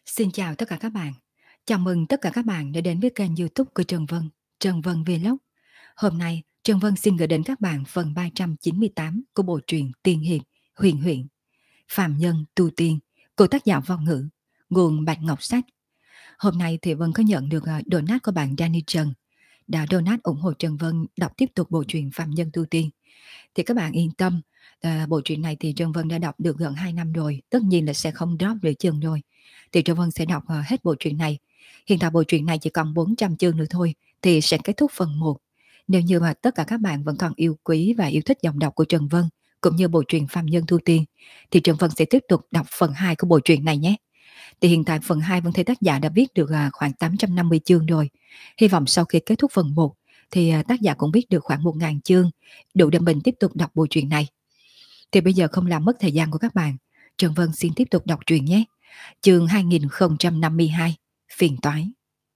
Xin chào tất cả các bạn. Chào mừng tất cả các bạn đã đến với kênh YouTube của Trần Vân Vlog. Hôm nay, Trần Vân xin gửi đến các bạn phần 398 của bộ truyện Tiên hiệp huyền huyễn Phàm nhân tu tiên của tác giả Vong Ngữ, nguồn Bạch Ngọc Sách. Hôm nay thì Vân có nhận được donate của bạn Danny Trần đã donate ủng hộ Trần Vân đọc tiếp tục bộ truyện Phàm nhân tu tiên. Thì các bạn yên tâm, bộ truyện này thì Trân Vân đã đọc được gần 2 năm rồi, tất nhiên là sẽ không drop giữa chừng rồi. Thì Trân Vân sẽ đọc hết bộ truyện này. Hiện tại bộ truyện này chỉ còn 400 chương nữa thôi thì sẽ kết thúc phần 1. Nếu như mà tất cả các bạn vẫn còn yêu quý và yêu thích giọng đọc của Trần Vân cũng như bộ truyện Phàm nhân tu tiên thì Trần Vân sẽ tiếp tục đọc phần 2 của bộ truyện này nhé. Thì hiện tại phần 2 Vân thấy tác giả đã viết được khoảng 850 chương rồi. Hy vọng sau khi kết thúc phần 1 thì tác giả cũng viết được khoảng 1.000 chương, đủ để mình tiếp tục đọc bộ truyện này. Thì bây giờ không làm mất thời gian của các bạn, Trần Vân xin tiếp tục đọc truyện nhé. Chương 2052, Phiền toái.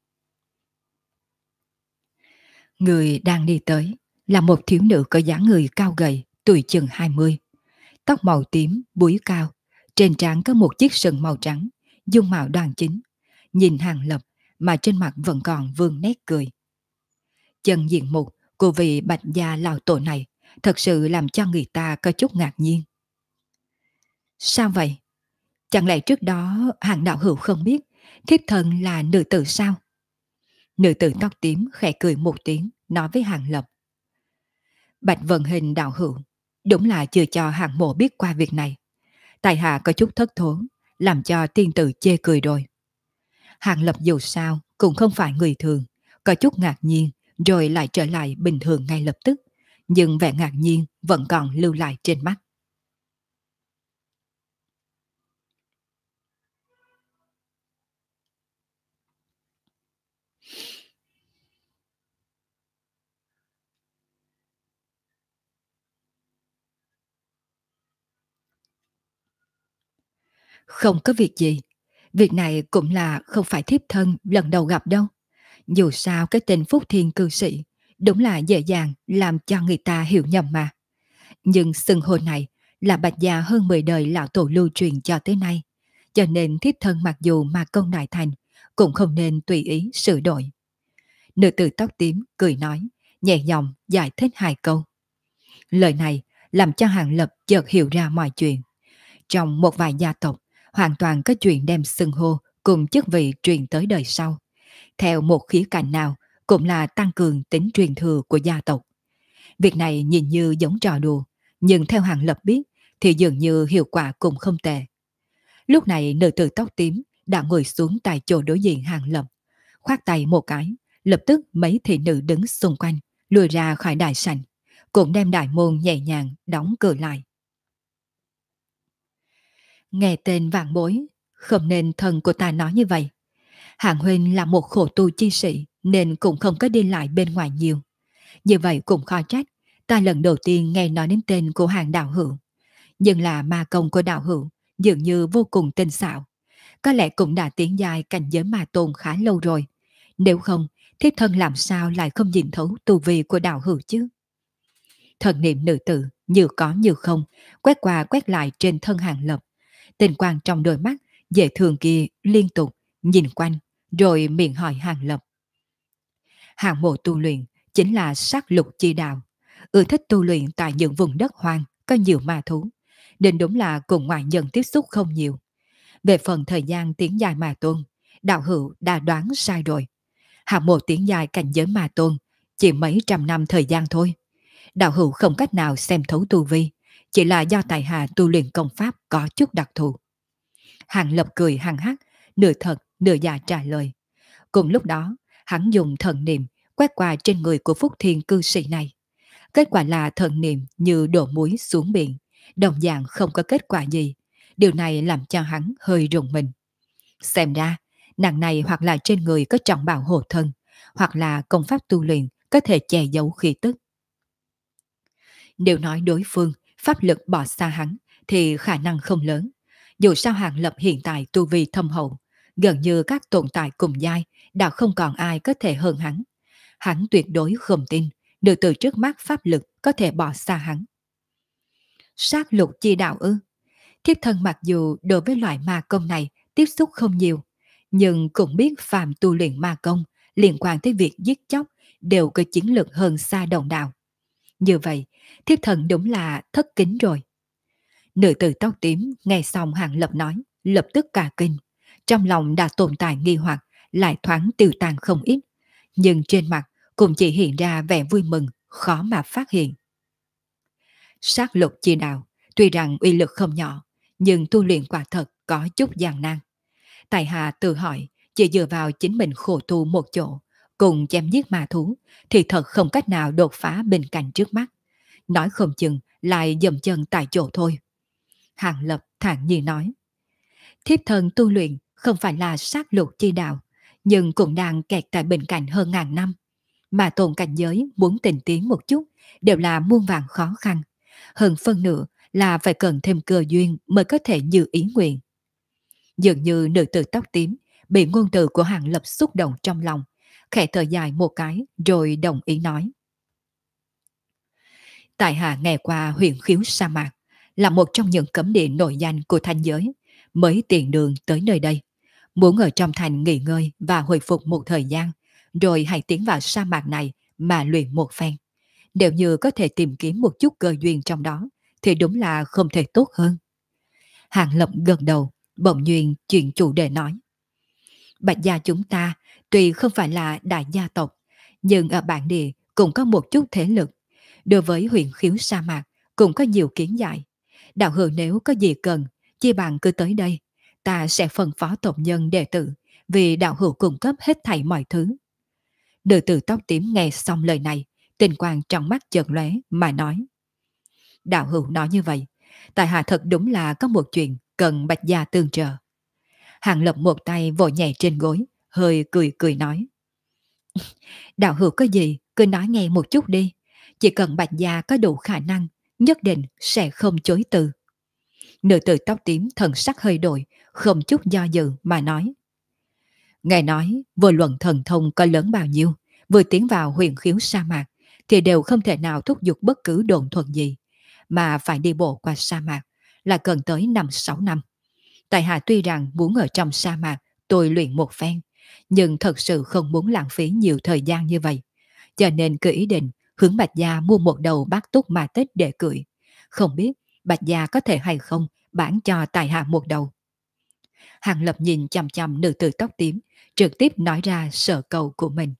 Người đang đi tới là một thiếu nữ có dáng người cao gầy, tuổi chừng 20. Tóc màu tím, búi cao, trên trán có một chiếc sừng màu trắng, dung mạo đoan chính. Nhìn Hàng Lập mà trên mặt vẫn còn vương nét cười. Chân diện mục của vị bạch gia lão tổ này thật sự làm cho người ta có chút ngạc nhiên. Sao vậy? Chẳng lẽ trước đó Hàng đạo hữu không biết thiếp thân là nữ tử sao? Nữ tử tóc tím khẽ cười một tiếng, nói với Hàng Lập. Bạch vận hình đạo hữu, đúng là chưa cho Hàng mộ biết qua việc này. Tại hạ có chút thất thố, làm cho tiên tử chê cười rồi. Hàng Lập dù sao cũng không phải người thường, có chút ngạc nhiên rồi lại trở lại bình thường ngay lập tức, nhưng vẻ ngạc nhiên vẫn còn lưu lại trên mắt. Không có việc gì, việc này cũng là không phải thiếp thân lần đầu gặp đâu. Dù sao cái tên Phúc Thiên cư sĩ đúng là dễ dàng làm cho người ta hiểu nhầm mà. Nhưng xưng hô này là bạch gia hơn 10 đời lão tổ lưu truyền cho tới nay, cho nên thiếp thân mặc dù mà công đại thành cũng không nên tùy ý sửa đổi. Nữ tử tóc tím cười nói, nhẹ giọng giải thích 2 câu. Lời này làm cho Hàng Lập chợt hiểu ra mọi chuyện. Trong một vài gia tộc, hoàn toàn có chuyện đem xưng hô cùng chức vị truyền tới đời sau. Theo một khía cạnh nào cũng là tăng cường tính truyền thừa của gia tộc. Việc này nhìn như giống trò đùa, nhưng theo Hàng Lập biết thì dường như hiệu quả cũng không tệ. Lúc này nữ tử tóc tím đã ngồi xuống tại chỗ đối diện Hàng Lập, khoát tay một cái, lập tức mấy thị nữ đứng xung quanh lùi ra khỏi đại sảnh, cũng đem đại môn nhẹ nhàng đóng cửa lại. Nghe tên vạn bối, không nên thần của ta nói như vậy. Hạng huynh là một khổ tu chi sĩ nên cũng không có đi lại bên ngoài nhiều. Như vậy cũng khó trách, ta lần đầu tiên nghe nói đến tên của Hàng đạo hữu. Nhưng là ma công của đạo hữu dường như vô cùng tinh xảo. Có lẽ cũng đã tiến dài cảnh giới ma tôn khá lâu rồi. Nếu không, thiếp thân làm sao lại không nhìn thấu tu vi của đạo hữu chứ? Thần niệm nữ tử như có như không, quét qua quét lại trên thân Hàng Lập. Tình quang trong đôi mắt dễ thường kia liên tục nhìn quanh, rồi miệng hỏi Hàng Lập. Hàng mộ tu luyện chính là sát lục chi đạo, ưa thích tu luyện tại những vùng đất hoang có nhiều ma thú, nên đúng là cùng ngoại nhân tiếp xúc không nhiều. Về phần thời gian tiến dài ma tôn, đạo hữu đã đoán sai rồi. Hàng mộ tiến dài cảnh giới ma tôn chỉ mấy trăm năm thời gian thôi. Đạo hữu không cách nào xem thấu tu vi, chỉ là do tại hạ tu luyện công pháp có chút đặc thù. Hàng Lập cười hằng hắc, nửa thật nửa giả trả lời. Cùng lúc đó, hắn dùng thần niệm quét qua trên người của Phúc Thiên cư sĩ này. Kết quả là thần niệm như đổ muối xuống biển, đồng dạng không có kết quả gì. Điều này làm cho hắn hơi rùng mình. Xem ra, nàng này hoặc là trên người có trọng bảo hộ thân, hoặc là công pháp tu luyện có thể che giấu khí tức. Nếu nói đối phương pháp lực bỏ xa hắn thì khả năng không lớn. Dù sao Hàng Lập hiện tại tu vi thâm hậu, gần như các tồn tại cùng giai đã không còn ai có thể hơn hắn. Hắn tuyệt đối không tin nữ tử trước mắt pháp lực có thể bỏ xa hắn. Sát lục chi đạo ư? Thiếp thân mặc dù đối với loại ma công này tiếp xúc không nhiều, nhưng cũng biết phàm tu luyện ma công liên quan tới việc giết chóc đều có chiến lược hơn xa đồng đạo. Như vậy, thiếp thần đúng là thất kính rồi. Nữ tử tóc tím nghe xong Hàng Lập nói, lập tức cả kinh. Trong lòng đã tồn tại nghi hoặc, lại thoáng tiêu tan không ít. Nhưng trên mặt cũng chỉ hiện ra vẻ vui mừng, khó mà phát hiện. Sát lục chi đạo, tuy rằng uy lực không nhỏ, nhưng tu luyện quả thật có chút gian nan. Tài hạ tự hỏi, chỉ dựa vào chính mình khổ tu một chỗ, cùng chém giết ma thú, thì thật không cách nào đột phá bình cảnh trước mắt. Nói không chừng lại dậm chân tại chỗ thôi. Hàng Lập thản nhiên nói, thiếp thần tu luyện không phải là sát lục chi đạo, nhưng cũng đang kẹt tại bình cảnh hơn ngàn năm. Mà tồn cảnh giới muốn tình tiến một chút đều là muôn vàn khó khăn. Hơn phân nửa là phải cần thêm cơ duyên mới có thể như ý nguyện. Dường như nữ tử tóc tím bị ngôn từ của Hàng Lập xúc động trong lòng, khẽ thở dài một cái rồi đồng ý nói. Tại hạ nghe qua huyền khiếu sa mạc, là một trong những cấm địa nổi danh của thanh giới, mới tiện đường tới nơi đây. Muốn ở trong thành nghỉ ngơi và hồi phục một thời gian, rồi hãy tiến vào sa mạc này mà luyện một phen. Nếu như có thể tìm kiếm một chút cơ duyên trong đó, thì đúng là không thể tốt hơn. Hàng Lập gật đầu, bỗng nhiên chuyển chủ đề nói. Bạch gia chúng ta tuy không phải là đại gia tộc, nhưng ở bản địa cũng có một chút thế lực. Đối với huyền khiếu sa mạc cũng có nhiều kiến giải. Đạo hữu nếu có gì cần, chi bằng cứ tới đây. Ta sẽ phân phó tộc nhân đệ tử, vì đạo hữu cung cấp hết thảy mọi thứ. Nữ tử tóc tím nghe xong lời này, tình quang trong mắt chợt lóe mà nói. Đạo hữu nói như vậy, tại hạ thật đúng là có một chuyện cần Bạch gia tương trợ. Hàng Lập một tay vỗ nhẹ trên gối, hơi cười cười nói. Đạo hữu có gì, cứ nói nghe một chút đi. Chỉ cần Bạch gia có đủ khả năng, nhất định sẽ không chối từ. Nữ tử tóc tím thần sắc hơi đổi, không chút do dự mà nói. Ngài nói, vô luận thần thông có lớn bao nhiêu, vừa tiến vào huyền khiếu sa mạc, thì đều không thể nào thúc giục bất cứ đồn thuật gì, mà phải đi bộ qua sa mạc, là cần tới 5-6 năm. Tại hạ tuy rằng muốn ở trong sa mạc tôi luyện một phen, nhưng thật sự không muốn lãng phí nhiều thời gian như vậy. Cho nên cứ ý định hướng Bạch gia mua một đầu bát túc ma tích để cưỡi. Không biết Bạch gia có thể hay không bán cho tại hạ một đầu. Hàng Lập nhìn chằm chằm nữ tử tóc tím, trực tiếp nói ra sở cầu của mình.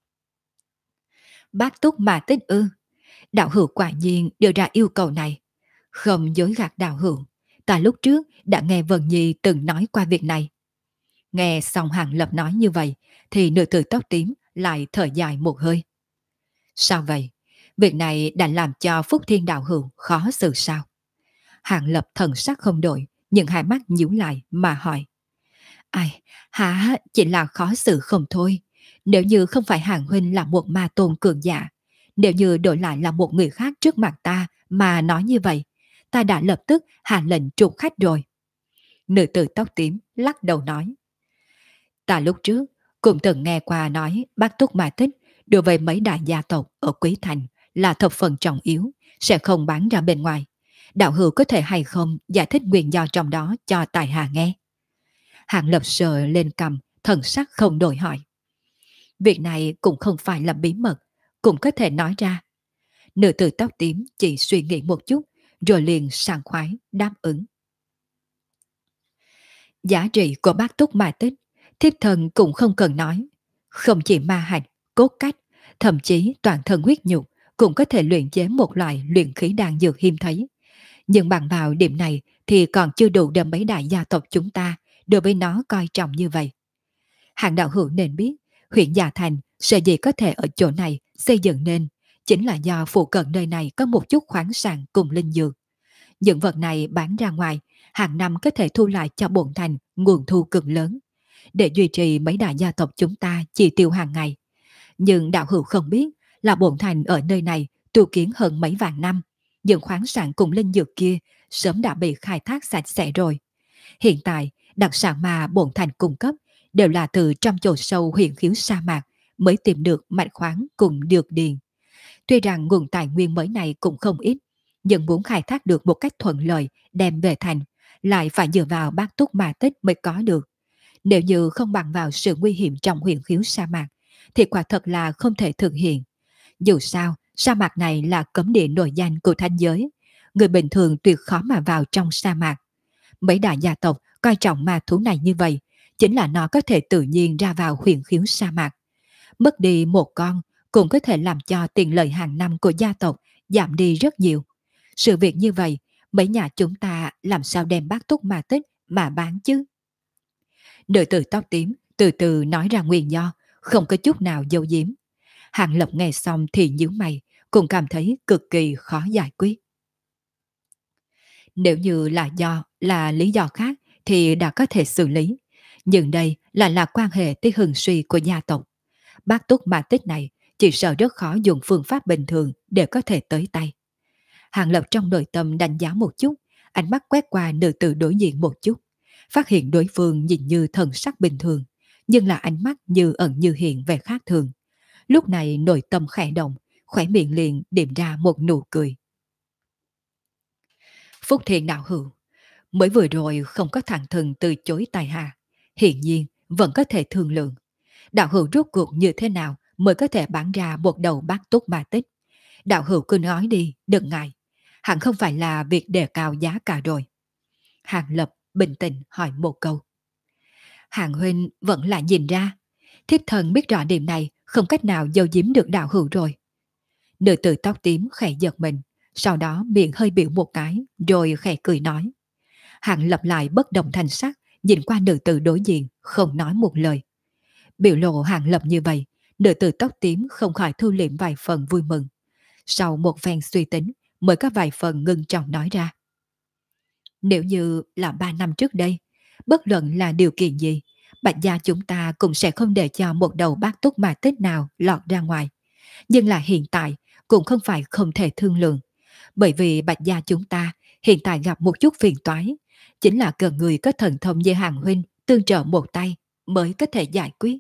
Bát túc ma tích ư? Đạo hữu quả nhiên đưa ra yêu cầu này. Không dối gạt đạo hữu, ta lúc trước đã nghe Vân Nhi từng nói qua việc này. Nghe xong Hàng Lập nói như vậy, thì nữ tử tóc tím lại thở dài một hơi. Sao vậy? Việc này đã làm cho Phúc Thiên đạo hữu khó xử sao? Hàng Lập thần sắc không đổi, nhưng hai mắt nhíu lại mà hỏi. Ai, hả, chỉ là khó xử không thôi. Nếu như không phải Hàng huynh là một ma tôn cường giả, nếu như đổi lại là một người khác trước mặt ta mà nói như vậy, ta đã lập tức hạ lệnh trục khách rồi. Nữ tử tóc tím lắc đầu nói. Ta lúc trước cũng từng nghe qua nói bác túc ma tích đối với mấy đại gia tộc ở Quý Thành là thập phần trọng yếu, sẽ không bán ra bên ngoài. Đạo hữu có thể hay không giải thích nguyên do trong đó cho tài hạ nghe? Hạng Lập sờ lên cầm, thần sắc không đổi hỏi. Việc này cũng không phải là bí mật, cũng có thể nói ra. Nữ tử tóc tím chỉ suy nghĩ một chút, rồi liền sảng khoái đáp ứng. Giá trị của bát túc ma tích, thiếp thần cũng không cần nói. Không chỉ ma hạch, cốt cách, thậm chí toàn thân huyết nhục cũng có thể luyện chế một loại luyện khí đan dược hiếm thấy. Nhưng bằng vào điểm này thì còn chưa đủ để mấy đại gia tộc chúng ta đối với nó coi trọng như vậy. Hạng đạo hữu nên biết, huyện Già Thành sở dĩ có thể ở chỗ này xây dựng nên chính là do phụ cận nơi này có một chút khoáng sản cùng linh dược. Những vật này bán ra ngoài, hàng năm có thể thu lại cho bổn thành nguồn thu cực lớn, để duy trì mấy đại gia tộc chúng ta chi tiêu hàng ngày. Nhưng đạo hữu không biết là bổn thành ở nơi này tu kiến hơn mấy vạn năm, những khoáng sản cùng linh dược kia sớm đã bị khai thác sạch sẽ rồi. Hiện tại, đặc sản mà bổn thành cung cấp đều là từ trong chỗ sâu huyền khiếu sa mạc mới tìm được mạch khoáng cùng dược điền. Tuy rằng nguồn tài nguyên mới này cũng không ít, nhưng muốn khai thác được một cách thuận lợi đem về thành lại phải dựa vào bát túc ma tích mới có được. Nếu như không bằng vào sự nguy hiểm trong huyền khiếu sa mạc, thì quả thật là không thể thực hiện. Dù sao, sa mạc này là cấm địa nổi danh của thánh giới. Người bình thường tuyệt khó mà vào trong sa mạc. Mấy đại gia tộc coi trọng ma thú này như vậy, chính là nó có thể tự nhiên ra vào huyền khiếu sa mạc. Mất đi một con cũng có thể làm cho tiền lợi hàng năm của gia tộc giảm đi rất nhiều. Sự việc như vậy, mấy nhà chúng ta làm sao đem bát túc ma tích mà bán chứ? Nữ tử tóc tím từ từ nói ra nguyên do, không có chút nào giấu giếm. Hàng Lập nghe xong thì nhíu mày, cũng cảm thấy cực kỳ khó giải quyết. Nếu như là lý do khác thì đã có thể xử lý. Nhưng đây là quan hệ tới hưng suy của gia tộc. Bác túc ma tích này chỉ sợ rất khó dùng phương pháp bình thường để có thể tới tay. Hàng Lập trong nội tâm đánh giá một chút, ánh mắt quét qua nữ tử đối diện một chút, phát hiện đối phương nhìn như thần sắc bình thường, nhưng là ánh mắt như ẩn như hiện về khác thường. Lúc này nội tâm khẽ động, khỏe miệng liền điểm ra một nụ cười. Phúc Thiện đạo hữu, mới vừa rồi không có thẳng thừng từ chối tài hạ, hiện nhiên vẫn có thể thương lượng. Đạo hữu rốt cuộc như thế nào mới có thể bán ra một đầu bát túc ma tích? Đạo hữu cứ nói đi, đừng ngại. Hẳn không phải là việc đề cao giá cả rồi. Hàng Lập bình tĩnh hỏi một câu. Hàng huynh vẫn lại nhìn ra. Thiếp thần biết rõ điểm này, không cách nào giấu giếm được đạo hữu rồi. Nữ tử tóc tím khẽ giật mình, sau đó miệng hơi biểu một cái, rồi khẽ cười nói. Hàng Lập lại bất động thanh sắc, nhìn qua nữ tử đối diện, không nói một lời. Biểu lộ Hàng Lập như vậy, nữ tử tóc tím không khỏi thu liệm vài phần vui mừng. Sau một phen suy tính, mới có vài phần ngưng trọng nói ra. Nếu như là 3 năm trước đây, bất luận là điều kiện gì, Bạch gia chúng ta cũng sẽ không để cho một đầu bát túc ma tích nào lọt ra ngoài. Nhưng là hiện tại cũng không phải không thể thương lượng. Bởi vì Bạch gia chúng ta hiện tại gặp một chút phiền toái, chính là cần người có thần thông như Hàng huynh tương trợ một tay mới có thể giải quyết.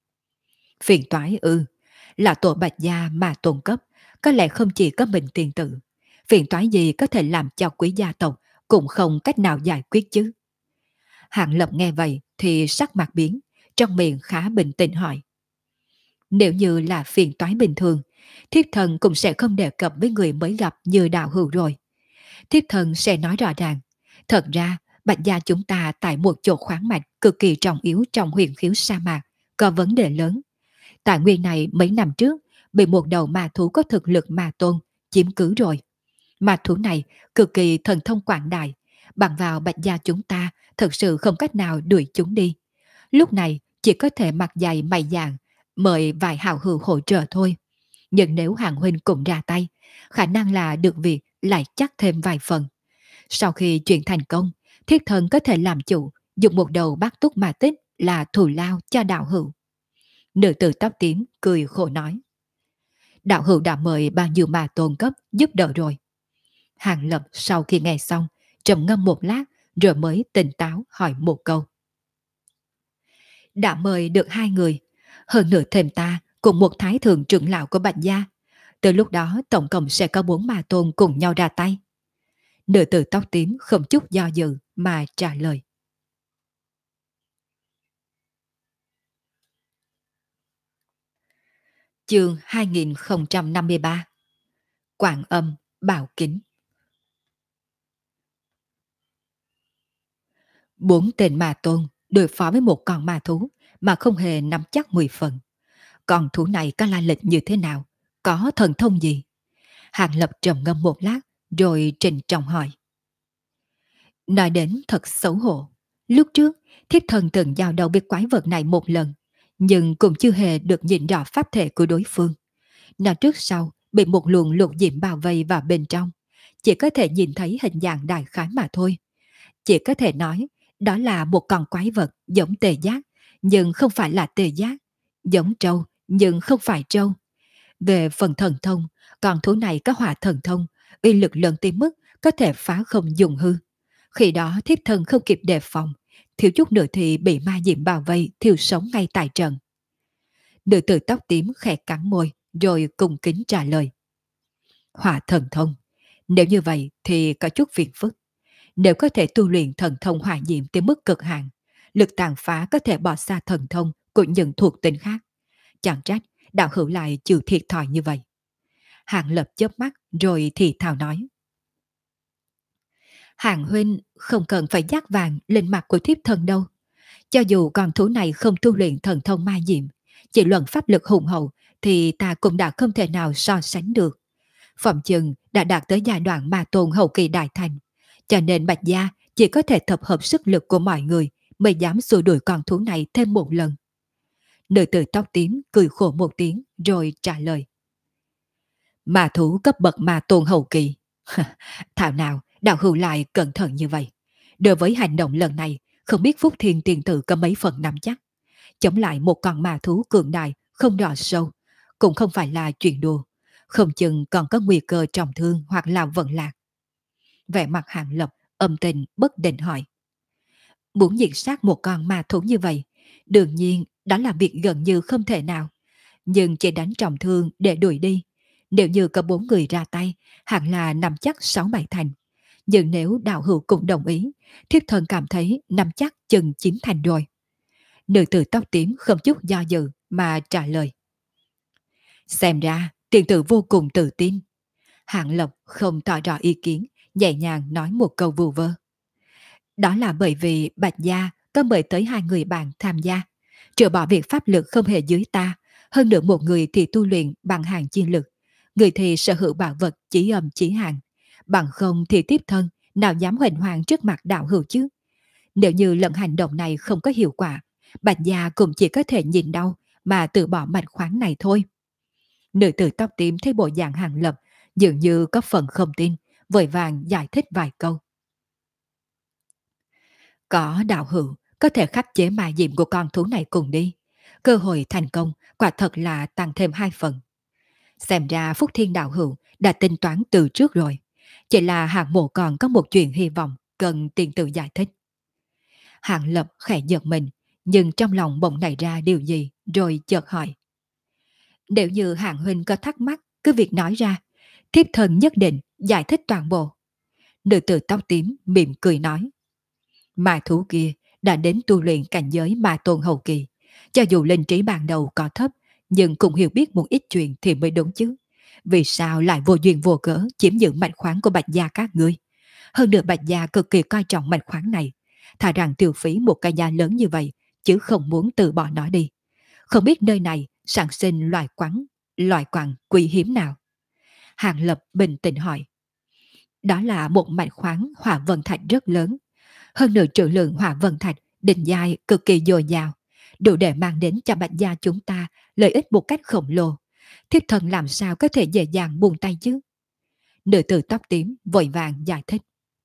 Phiền toái là tổ Bạch gia mà tồn cấp, có lẽ không chỉ có mình tiền tử. Phiền toái gì có thể làm cho quý gia tộc cũng không cách nào giải quyết chứ. Hạng Lập nghe vậy thì sắc mặt biến, trong miệng khá bình tĩnh hỏi. Nếu như là phiền toái bình thường, thiếp thần cũng sẽ không đề cập với người mới gặp như đạo hữu rồi. Thiếp thần sẽ nói rõ ràng, thật ra Bạch gia chúng ta tại một chỗ khoáng mạch cực kỳ trọng yếu trong huyền khiếu sa mạc, có vấn đề lớn. Tài nguyên này mấy năm trước bị một đầu ma thú có thực lực ma tôn chiếm cứ rồi. Ma thú này cực kỳ thần thông quảng đại, bằng vào Bạch gia chúng ta thật sự không cách nào đuổi chúng đi. Lúc này chỉ có thể mặc dày mày dạn, mời vài hào hữu hỗ trợ thôi. Nhưng nếu Hàng huynh cùng ra tay, khả năng là được việc lại chắc thêm vài phần. Sau khi chuyện thành công, thiết thần có thể làm chủ, dùng một đầu bát túc ma tích là thù lao cho đạo hữu. Nữ tử tóc tím cười khổ nói. Đạo hữu đã mời bao nhiêu ma tôn cấp giúp đỡ rồi. Hàng Lập sau khi nghe xong, trầm ngâm một lát rồi mới tỉnh táo hỏi một câu. Đã mời được 2 người, hơn nữa thêm ta cùng một thái thượng trưởng lão của Bạch gia. Từ lúc đó tổng cộng sẽ có 4 ma tôn cùng nhau ra tay. Nữ tử tóc tím không chút do dự mà trả lời. Chương 2053 Quảng âm bảo kính. 4 tên ma tôn đối phó với một con ma thú mà không hề nắm chắc 10 phần. Con thú này có lai lịch như thế nào? Có thần thông gì? Hàng Lập trầm ngâm một lát rồi trình trọng hỏi. Nói đến thật xấu hổ. Lúc trước, thiếp thần từng giao đầu với quái vật này một lần, nhưng cũng chưa hề được nhìn rõ pháp thể của đối phương. Nó trước sau bị một luồng lục diễm bao vây vào bên trong, chỉ có thể nhìn thấy hình dạng đại khái mà thôi. Chỉ có thể nói, đó là một con quái vật giống tê giác, nhưng không phải là tê giác, giống trâu, nhưng không phải trâu. Về phần thần thông, con thú này có hỏa thần thông, uy lực lớn tới mức có thể phá không dùng hư. Khi đó thiếp thân không kịp đề phòng, thiếu chút nữa thì bị ma diệm bao vây thiêu sống ngay tại trận. Nữ tử tóc tím khẽ cắn môi, rồi cung kính trả lời. Hỏa thần thông, nếu như vậy thì có chút phiền phức. Nếu có thể tu luyện thần thông hỏa diệm tới mức cực hạn, lực tàn phá có thể bỏ xa thần thông của những thuộc tính khác. Chẳng trách đạo hữu lại chịu thiệt thòi như vậy. Hàng Lập chớp mắt rồi thì thào nói. Hàng huynh không cần phải dát vàng lên mặt của thiếp thân đâu. Cho dù con thú này không tu luyện thần thông ma diệm, chỉ luận pháp lực hùng hậu thì ta cũng đã không thể nào so sánh được. Phòng chừng đã đạt tới giai đoạn ma tôn hậu kỳ đại thành, cho nên Bạch Gia chỉ có thể tập hợp sức lực của mọi người mới dám xua đuổi con thú này thêm một lần. Nữ tử tóc tím cười khổ một tiếng rồi trả lời. Ma thú cấp bậc ma tôn hậu kỳ. Thảo nào đạo hữu lại cẩn thận như vậy. Đối với hành động lần này, không biết Phúc Thiên tiền tử có mấy phần nắm chắc. Chống lại một con ma thú cường đại không đỏ sâu, cũng không phải là chuyện đùa. Không chừng còn có nguy cơ trọng thương hoặc là vận lạc. Vẻ mặt Hàng Lập âm tình bất định hỏi. Muốn diệt sát một con ma thú như vậy, đương nhiên đó là việc gần như không thể nào. Nhưng chỉ đánh trọng thương để đuổi đi. Nếu như có 4 người ra tay, hẳn là nắm chắc 6-7 thành. Nhưng nếu đạo hữu cũng đồng ý, thiếp thân cảm thấy nắm chắc chừng 9 thành rồi. Nữ tử tóc tím không chút do dự mà trả lời. Xem ra tiền tử vô cùng tự tin. Hạng Lộc không tỏ rõ ý kiến, nhẹ nhàng nói một câu vu vơ. Đó là bởi vì Bạch Gia có mời tới 2 người bạn tham gia. Trừ bỏ việc pháp lực không hề dưới ta, hơn nữa một người thì tu luyện bằng hàng chi lực, người thì sở hữu bảo vật chỉ âm chỉ hàng. Bằng không thì tiếp thân, nào dám huỳnh hoàng trước mặt đạo hữu chứ. Nếu như lần hành động này không có hiệu quả, Bạch Gia cũng chỉ có thể nhìn đau mà từ bỏ mạch khoáng này thôi. Nữ tử tóc tím thấy bộ dạng Hàng Lập dường như có phần không tin, vội vàng giải thích vài câu. Có đạo hữu có thể khắc chế ma diệm của con thú này cùng đi. Cơ hội thành công quả thật là tăng thêm 2 phần. Xem ra Phúc Thiên đạo hữu đã tính toán từ trước rồi. Chỉ là hạng mộ còn có một chuyện hy vọng cần tiền tự giải thích. Hạng Lập khẽ giật mình, nhưng trong lòng bỗng nảy ra điều gì rồi chợt hỏi. Nếu như hạng huynh có thắc mắc, cứ việc nói ra. Thiếp thân nhất định giải thích toàn bộ. Nữ tử tóc tím mỉm cười nói. Ma thú kia đã đến tu luyện cảnh giới ma tôn hậu kỳ. Cho dù linh trí ban đầu có thấp, nhưng cũng hiểu biết một ít chuyện thì mới đúng chứ. Vì sao lại vô duyên vô cớ chiếm giữ mạch khoáng của Bạch Gia các ngươi? Hơn nữa Bạch Gia cực kỳ coi trọng mạch khoáng này. Thà rằng tiêu phí một cái giá lớn như vậy, chứ không muốn từ bỏ nó đi. Không biết nơi này sản sinh loài quặng quý hiếm nào? Hàng Lập bình tĩnh hỏi. Đó là một mạch khoáng hỏa vân thạch rất lớn. Hơn nữa trữ lượng hỏa vân thạch định giai cực kỳ dồi dào, đủ để mang đến cho Bạch Gia chúng ta lợi ích một cách khổng lồ. Thiếp thân làm sao có thể dễ dàng buông tay chứ? Nữ tử tóc tím vội vàng giải thích.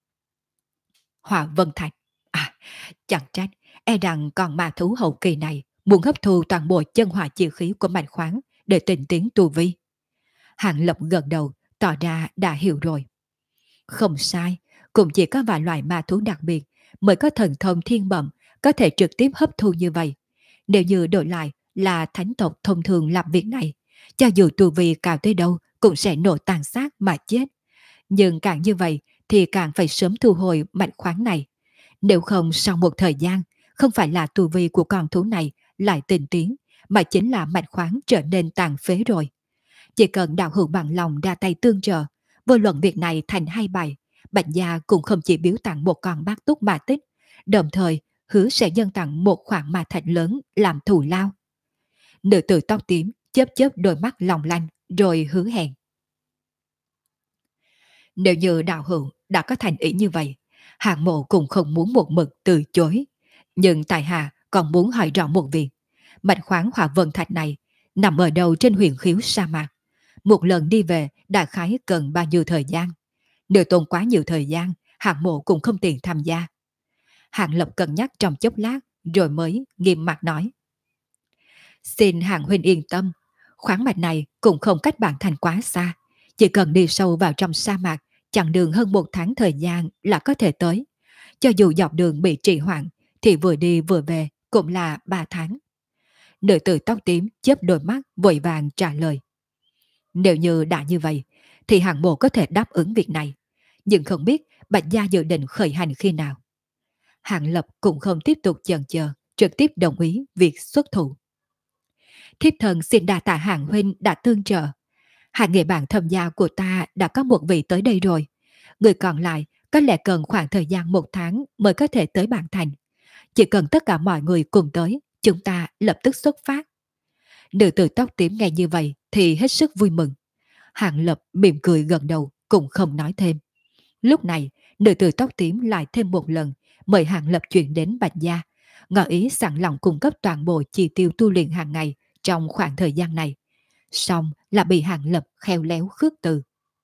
Hỏa vân thạch. À, chẳng trách, e rằng con ma thú hậu kỳ này muốn hấp thu toàn bộ chân hỏa chi khí của mạch khoáng để tinh tiến tu vi. Hàng Lập gật đầu, tỏ ra đã hiểu rồi. Không sai, cũng chỉ có vài loại ma thú đặc biệt mới có thần thông thiên bẩm có thể trực tiếp hấp thu như vậy. Nếu như đổi lại là thánh tộc thông thường làm việc này, cho dù tu vi cao tới đâu cũng sẽ nổ tàn sát mà chết. Nhưng càng như vậy thì càng phải sớm thu hồi mạch khoáng này. Nếu không sau một thời gian, không phải là tu vi của con thú này lại tinh tiến, mà chính là mạch khoáng trở nên tàn phế rồi. Chỉ cần đạo hữu bằng lòng ra tay tương trợ, vô luận việc này thành hay bại, Bạch Gia cũng không chỉ biếu tặng một con bát túc ma tích, đồng thời hứa sẽ dâng tặng một khoản ma thạch lớn làm thù lao. Nữ tử tóc tím chớp chớp đôi mắt long lanh rồi hứa hẹn. Nếu như đạo hữu đã có thành ý như vậy, hạng mộ cũng không muốn một mực từ chối. Nhưng tại hạ còn muốn hỏi rõ một việc. Mạch khoáng hỏa vân thạch này nằm ở đâu trên huyền khiếu sa mạc? Một lần đi về đại khái cần bao nhiêu thời gian? Nếu tốn quá nhiều thời gian, hạng mộ cũng không tiện tham gia. Hạng Lập cân nhắc trong chốc lát rồi mới nghiêm mặt nói. Xin hạng huynh yên tâm, khoáng mạch này cũng không cách bản thành quá xa. Chỉ cần đi sâu vào trong sa mạc, chặng đường hơn 1 tháng thời gian là có thể tới. Cho dù dọc đường bị trì hoãn, thì vừa đi vừa về cũng là 3 tháng. Nữ tử tóc tím chớp đôi mắt vội vàng trả lời. Nếu như đã như vậy, thì hạng mộ có thể đáp ứng việc này. Nhưng không biết Bạch Gia dự định khởi hành khi nào. Hạng Lập cũng không tiếp tục chần chờ, trực tiếp đồng ý việc xuất thủ. Thiếp thần xin đa tạ Hạng huynh đã tương trợ. Hai người bạn thâm gia của ta đã có một vị tới đây rồi. Người còn lại có lẽ cần khoảng thời gian 1 tháng mới có thể tới Bản Thành. Chỉ cần tất cả mọi người cùng tới, chúng ta lập tức xuất phát. Nữ tử tóc tím nghe như vậy thì hết sức vui mừng. Hạng Lập mỉm cười gần đầu, cũng không nói thêm. Lúc này, nữ tử tóc tím lại thêm một lần mời Hạng Lập chuyển đến Bạch Gia, ngỏ ý sẵn lòng cung cấp toàn bộ chi tiêu tu luyện hàng ngày trong khoảng thời gian này. Xong là bị Hạng Lập khéo léo khước từ.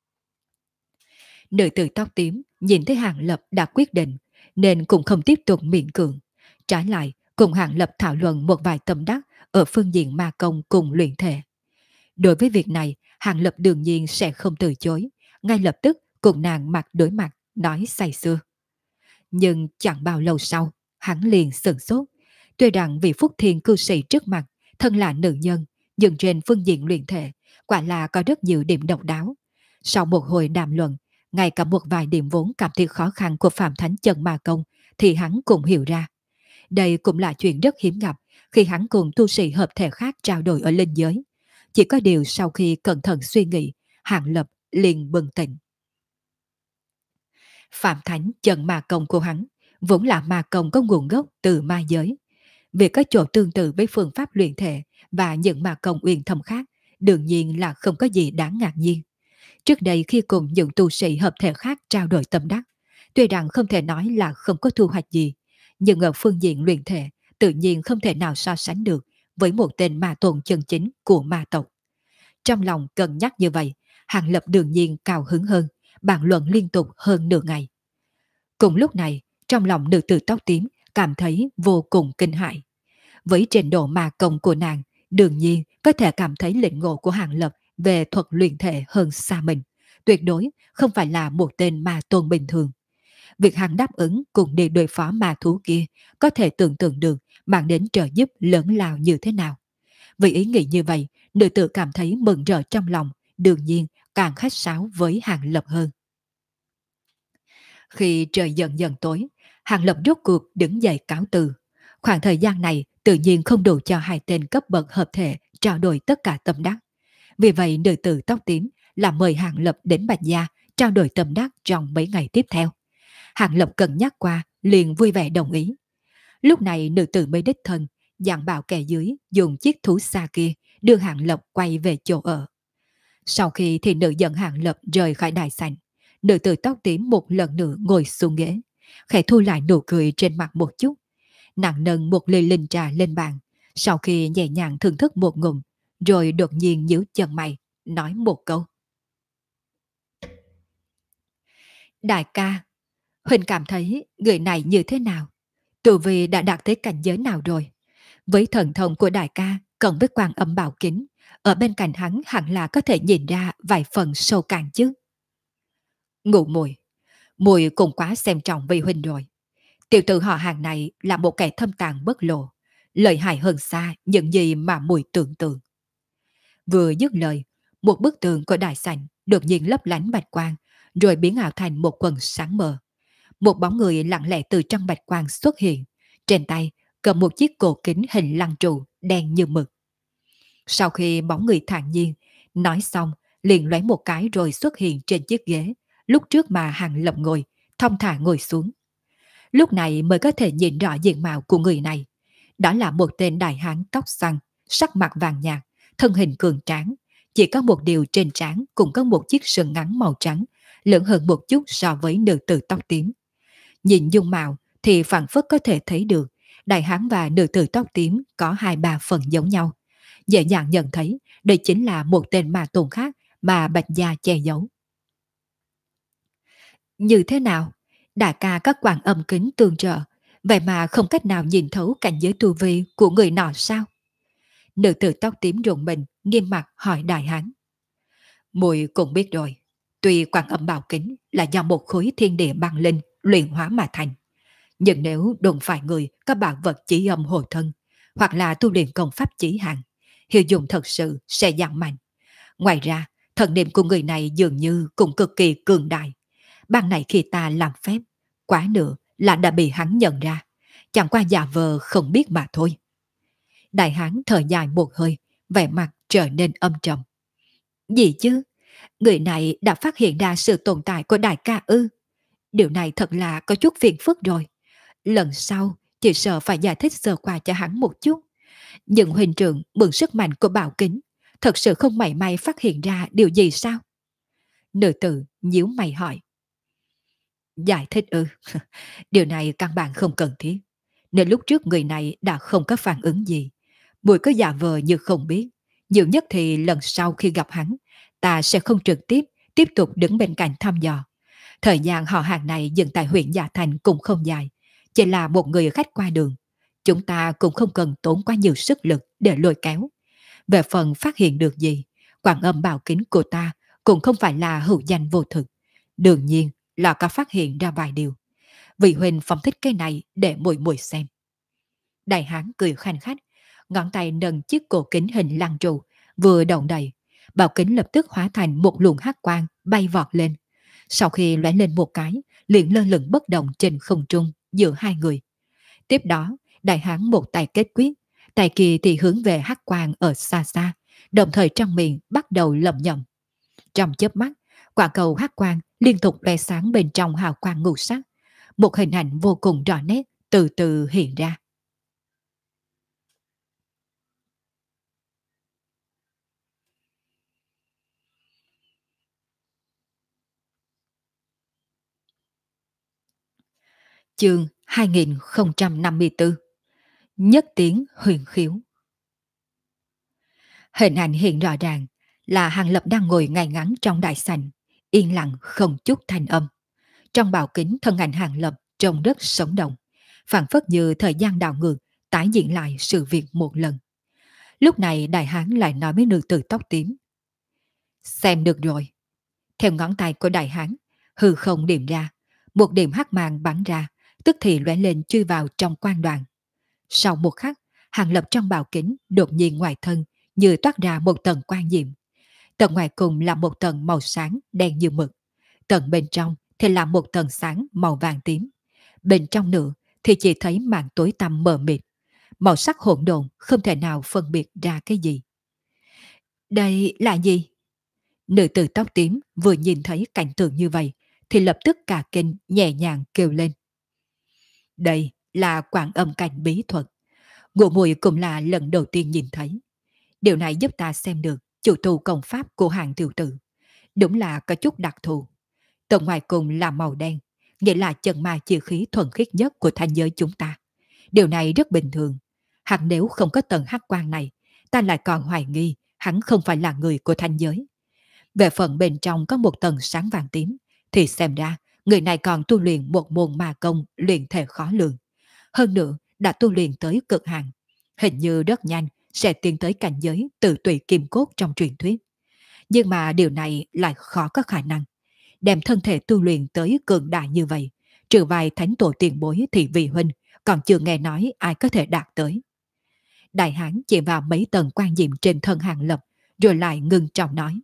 Nữ tử tóc tím nhìn thấy Hạng Lập đã quyết định nên cũng không tiếp tục miễn cưỡng. Trái lại, cùng Hạng Lập thảo luận một vài tâm đắc ở phương diện ma công cùng luyện thể. Đối với việc này, Hạng Lập đương nhiên sẽ không từ chối, ngay lập tức cùng nàng mặt đối mặt, nói say sưa. Nhưng chẳng bao lâu sau, hắn liền sửng sốt. Tuy rằng vị Phúc Thiên cư sĩ trước mặt, thân là nữ nhân, nhưng trên phương diện luyện thể, quả là có rất nhiều điểm độc đáo. Sau một hồi đàm luận, ngay cả một vài điểm vốn cảm thấy khó khăn của Phạm Thánh Chân Ma Công, thì hắn cũng hiểu ra. Đây cũng là chuyện rất hiếm gặp khi hắn cùng tu sĩ hợp thể khác trao đổi ở linh giới. Chỉ có điều sau khi cẩn thận suy nghĩ, Hạng Lập liền bừng tỉnh. Phạm Thánh Chân Ma Công của hắn vốn là ma công có nguồn gốc từ ma giới. Việc có chỗ tương tự với phương pháp luyện thể và những ma công uyên thâm khác đương nhiên là không có gì đáng ngạc nhiên. Trước đây khi cùng những tu sĩ hợp thể khác trao đổi tâm đắc, tuy rằng không thể nói là không có thu hoạch gì, nhưng ở phương diện luyện thể tự nhiên không thể nào so sánh được với một tên ma tôn chân chính của ma tộc. Trong lòng cân nhắc như vậy, Hàng Lập đương nhiên cao hứng hơn, bàn luận liên tục hơn nửa ngày. Cùng lúc này, trong lòng nữ tử tóc tím cảm thấy vô cùng kinh hãi. Với trình độ ma công của nàng, đương nhiên có thể cảm thấy lĩnh ngộ của Hàng Lập về thuật luyện thể hơn xa mình. Tuyệt đối không phải là một tên ma tôn bình thường. Việc hắn đáp ứng cùng đi đối phó ma thú kia có thể tưởng tượng được mang đến trợ giúp lớn lao như thế nào. Vì ý nghĩ như vậy, nữ tử cảm thấy mừng rỡ trong lòng, đương nhiên càng khách sáo với Hàng Lập hơn. Khi trời dần dần tối, Hàng Lập rốt cuộc đứng dậy cáo từ. Khoảng thời gian này tự nhiên không đủ cho hai tên cấp bậc hợp thể trao đổi tất cả tâm đắc. Vì vậy nữ tử tóc tím là mời Hàng Lập đến Bạch Gia trao đổi tâm đắc trong mấy ngày tiếp theo. Hàng Lập cân nhắc qua, liền vui vẻ đồng ý. Lúc này nữ tử mới đích thân, dặn bảo kẻ dưới dùng chiếc thú xa kia đưa Hàng Lập quay về chỗ ở. Sau khi thì nữ dẫn Hàng Lập rời khỏi đại sảnh, nữ tử tóc tím một lần nữa ngồi xuống ghế, khẽ thu lại nụ cười trên mặt một chút. Nàng nâng một ly linh trà lên bàn, sau khi nhẹ nhàng thưởng thức một ngụm, rồi đột nhiên nhíu chân mày, nói một câu. Đại ca, Huỳnh cảm thấy người này như thế nào? Tu vi đã đạt tới cảnh giới nào rồi? Với thần thông của đại ca, cộng với Quan Âm Bảo Kính, ở bên cạnh hắn hẳn là có thể nhìn ra vài phần sâu cạn chứ. Ngụ Mùi, Mùi cũng quá xem trọng Vi Huynh rồi. Tiểu tử họ hàng này là một kẻ thâm tàng bất lộ, lợi hại hơn xa những gì mà Mùi tưởng tượng. Vừa dứt lời, một bức tường của đại sảnh đột nhiên lấp lánh bạch quang, rồi biến ảo thành một quần sáng mờ. Một bóng người lặng lẽ từ trong bạch quang xuất hiện, trên tay cầm một chiếc cổ kính hình lăng trụ đen như mực. Sau khi bóng người thản nhiên nói xong, liền lóe một cái rồi xuất hiện trên chiếc ghế lúc trước mà Hàng Lập ngồi, thong thả ngồi xuống. Lúc này mới có thể nhìn rõ diện mạo của người này. Đó là một tên đại hán tóc xoăn, sắc mặt vàng nhạt, thân hình cường tráng, chỉ có một điều trên trán cũng có một chiếc sừng ngắn màu trắng, lớn hơn một chút so với nữ tử tóc tím. Nhìn dung mạo thì phảng phất có thể thấy được đại hán và nữ tử tóc tím có 2-3 phần giống nhau. Dễ dàng nhận thấy đây chính là một tên ma tôn khác mà Bạch Gia che giấu. Như thế nào? Đại ca các Quan Âm Kính tương trợ, vậy mà không cách nào nhìn thấu cảnh giới tu vi của người nọ sao? Nữ tử tóc tím rùng mình, nghiêm mặt hỏi đại hán. Mùi cũng biết rồi, tuy Quan Âm Bảo Kính là do một khối thiên địa băng linh luyện hóa mà thành, nhưng nếu đụng phải người có bảo vật chỉ âm hộ thân, hoặc là tu luyện công pháp chỉ hạn, hiệu dụng thật sự sẽ giảm mạnh. Ngoài ra, thần niệm của người này dường như cũng cực kỳ cường đại. Ban này khi ta làm phép, quá nữa là đã bị hắn nhận ra, chẳng qua giả vờ không biết mà thôi. Đại hán thở dài một hơi, vẻ mặt trở nên âm trầm. Gì chứ? Người này đã phát hiện ra sự tồn tại của đại ca ư? Điều này thật là có chút phiền phức rồi. Lần sau, chỉ sợ phải giải thích sơ qua cho hắn một chút. Nhưng huynh trưởng mượn sức mạnh của bảo kính, thật sự không mảy may phát hiện ra điều gì sao? Nữ tử nhíu mày hỏi. Giải thích ư? Điều này căn bản không cần thiết. Nên lúc trước người này đã không có phản ứng gì. Mùi cứ giả vờ như không biết. Nhiều nhất thì lần sau khi gặp hắn, ta sẽ không trực tiếp tục đứng bên cạnh thăm dò. Thời gian họ hàng này dừng tại huyện Dạ Thành cũng không dài. Chỉ là một người khách qua đường. Chúng ta cũng không cần tốn quá nhiều sức lực để lôi kéo. Về phần phát hiện được gì, Quảng Âm bảo kính của ta cũng không phải là hữu danh vô thực. Đương nhiên là có phát hiện ra vài điều. Vị huynh phong thích cái này để muội muội xem. Đại hán cười khanh khách, ngón tay nâng chiếc cổ kính hình lăng trụ, vừa động đậy, bảo kính lập tức hóa thành một luồng hắc quang bay vọt lên. Sau khi lóe lên một cái, liền lơ lửng bất động trên không trung giữa hai người. Tiếp đó, đại hán một tay kết quyết, tay kia thì hướng về hắc quang ở xa xa, đồng thời trong miệng bắt đầu lẩm nhẩm. Trong chớp mắt, quả cầu hắc quang liên tục lóe sáng bên trong hào quang ngũ sắc, một hình ảnh vô cùng rõ nét từ từ hiện ra. Chương 2054. Nhất tiếng huyền khiếu. Hình ảnh hiện rõ ràng là Hàng Lập đang ngồi ngay ngắn trong đại sảnh, yên lặng không chút thanh âm. Trong bào kính thân ảnh Hàng Lập trông rất sống động, phảng phất như thời gian đảo ngược tái diễn lại sự việc một lần. Lúc này đại hán lại nói với nữ tử tóc tím. Xem được rồi. Theo ngón tay của đại hán, hư không điểm ra, một điểm hắc màng bắn ra, tức thì lóe lên chui vào trong quan đoàn. Sau một khắc, Hàng Lập trong bào kính đột nhiên ngoài thân như toát ra một tầng quang diệm. Tầng ngoài cùng là một tầng màu sáng đen như mực. Tầng bên trong thì là một tầng sáng màu vàng tím. Bên trong nữa thì chỉ thấy màn tối tăm mờ mịt. Màu sắc hỗn độn không thể nào phân biệt ra cái gì. Đây là gì? Nữ tử tóc tím vừa nhìn thấy cảnh tượng như vậy thì lập tức cả kinh nhẹ nhàng kêu lên. Đây là Quảng Âm cảnh bí thuật. Ngụ mùi cũng là lần đầu tiên nhìn thấy. Điều này giúp ta xem được chủ tu công pháp của hàng tiểu tử. Đúng là có chút đặc thù. Tầng ngoài cùng là màu đen, nghĩa là chân ma chi khí thuần khiết nhất của thanh giới chúng ta. Điều này rất bình thường. Hẳn nếu không có tầng hắc quang này, ta lại còn hoài nghi hắn không phải là người của thanh giới. Về phần bên trong có một tầng sáng vàng tím, thì xem ra người này còn tu luyện một môn ma công luyện thể khó lường. Hơn nữa, đã tu luyện tới cực hạn. Hình như rất nhanh sẽ tiến tới cảnh giới tự tùy kim cốt trong truyền thuyết. Nhưng mà điều này lại khó có khả năng. Đem thân thể tu luyện tới cường đại như vậy, trừ vài thánh tổ tiền bối thì vị huynh còn chưa nghe nói ai có thể đạt tới. Đại hán chỉ vào mấy tầng quan diệm trên thân Hàng Lập, rồi lại ngưng trọng nói.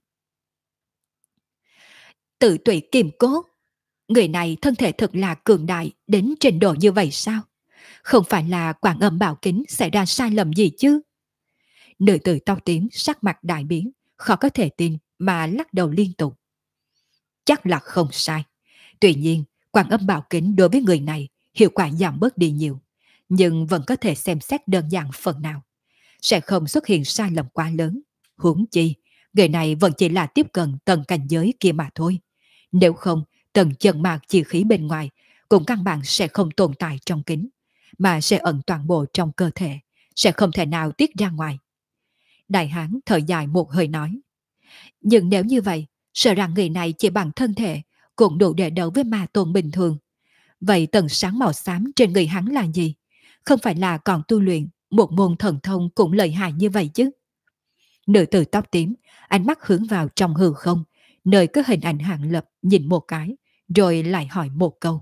Tự tùy kim cốt. Người này thân thể thật là cường đại đến trình độ như vậy sao? Không phải là Quảng Âm bảo kính xảy ra sai lầm gì chứ? Nữ tử tóc tím sắc mặt đại biến, khó có thể tin mà lắc đầu liên tục. Chắc là không sai. Tuy nhiên, Quảng Âm bảo kính đối với người này hiệu quả giảm bớt đi nhiều, nhưng vẫn có thể xem xét đơn giản phần nào. Sẽ không xuất hiện sai lầm quá lớn. Huống chi, người này vẫn chỉ là tiếp cận tầng cảnh giới kia mà thôi. Nếu không, tầng chân mạc chi khí bên ngoài cũng căn bản sẽ không tồn tại trong kính, mà sẽ ẩn toàn bộ trong cơ thể, sẽ không thể nào tiết ra ngoài. Đại hán thở dài một hơi nói. Nhưng nếu như vậy, sợ rằng người này chỉ bằng thân thể cũng đủ để đấu với ma tôn bình thường. Vậy tầng sáng màu xám trên người hắn là gì? Không phải là còn tu luyện một môn thần thông cũng lợi hại như vậy chứ? Nữ tử tóc tím, ánh mắt hướng vào trong hư không, nơi có hình ảnh Hàng Lập nhìn một cái, rồi lại hỏi một câu.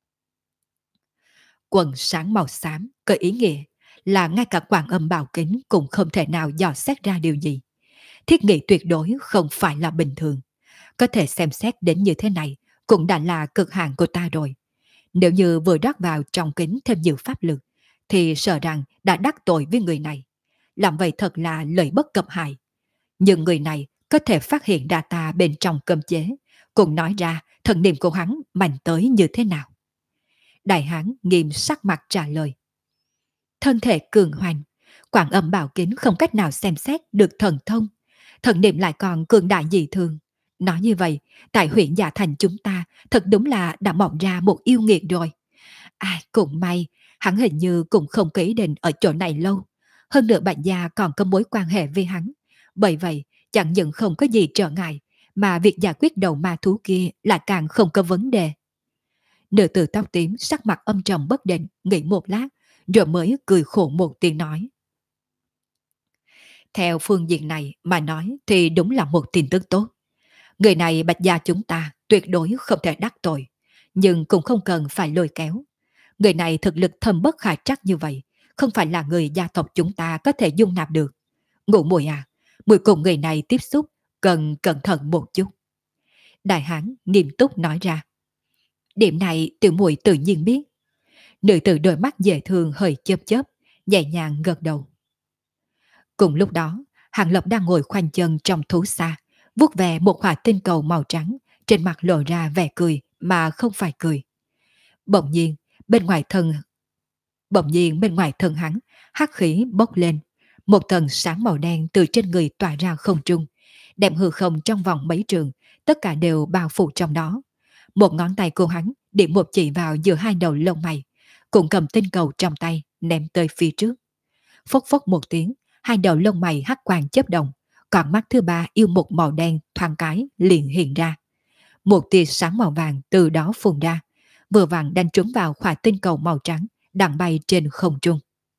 Quần sáng màu xám có ý nghĩa là ngay cả Quảng Âm bảo kính cũng không thể nào dò xét ra điều gì. Thiết nghị tuyệt đối không phải là bình thường. Có thể xem xét đến như thế này cũng đã là cực hạn của ta rồi. Nếu như vừa rót vào trong kính thêm nhiều pháp lực, thì sợ rằng đã đắc tội với người này. Làm vậy thật là lợi bất cập hại. Nhưng người này có thể phát hiện data bên trong cơm chế, cùng nói ra thần niệm của hắn mạnh tới như thế nào. Đại hán nghiêm sắc mặt trả lời. Thân thể cường hoành, quảng âm bảo kính không cách nào xem xét được thần thông, thần niệm lại còn cường đại dị thường. Nói như vậy, tại huyện Dạ Thành chúng ta thật đúng là đã mọc ra một yêu nghiệt rồi. Ai cũng may, hắn hình như cũng không ký định ở chỗ này lâu. Hơn nữa Bạch Gia còn có mối quan hệ với hắn. Bởi vậy, chẳng những không có gì trở ngại, mà việc giải quyết đầu ma thú kia lại càng không có vấn đề. Nữ tử tóc tím sắc mặt âm trầm bất định, nghĩ một lát, rồi mới cười khổ một tiếng nói. Theo phương diện này mà nói thì đúng là một tin tức tốt. Người này Bạch Gia chúng ta tuyệt đối không thể đắc tội, nhưng cũng không cần phải lôi kéo. Người này thực lực thâm bất khả trắc như vậy, không phải là người gia tộc chúng ta có thể dung nạp được. Ngũ muội à, muội cùng người này tiếp xúc cần cẩn thận một chút. Đại hán nghiêm túc nói ra. Điểm này tiểu muội tự nhiên biết. Nữ tử đôi mắt dễ thương hơi chớp chớp, nhẹ nhàng gật đầu. Cùng lúc đó, Hàng Lập đang ngồi khoanh chân trong thú xa, vuốt về một hỏa tinh cầu màu trắng, trên mặt lộ ra vẻ cười mà không phải cười. Bỗng nhiên, bên ngoài thân hắn, hắc khí bốc lên, một tầng sáng màu đen từ trên người tỏa ra không trung, đem hư không trong vòng mấy trường, tất cả đều bao phủ trong đó. Một ngón tay của hắn điểm một chỉ vào giữa hai đầu lông mày, cũng cầm tinh cầu trong tay ném tới phía trước. Phốc phốc một tiếng, hai đầu lông mày hắc quang chớp động, còn mắt thứ ba yêu một màu đen thoáng cái liền hiện ra. Một tia sáng màu vàng từ đó phun ra, vừa vặn đánh trúng vào khỏa tinh cầu màu trắng đang bay trên không trung.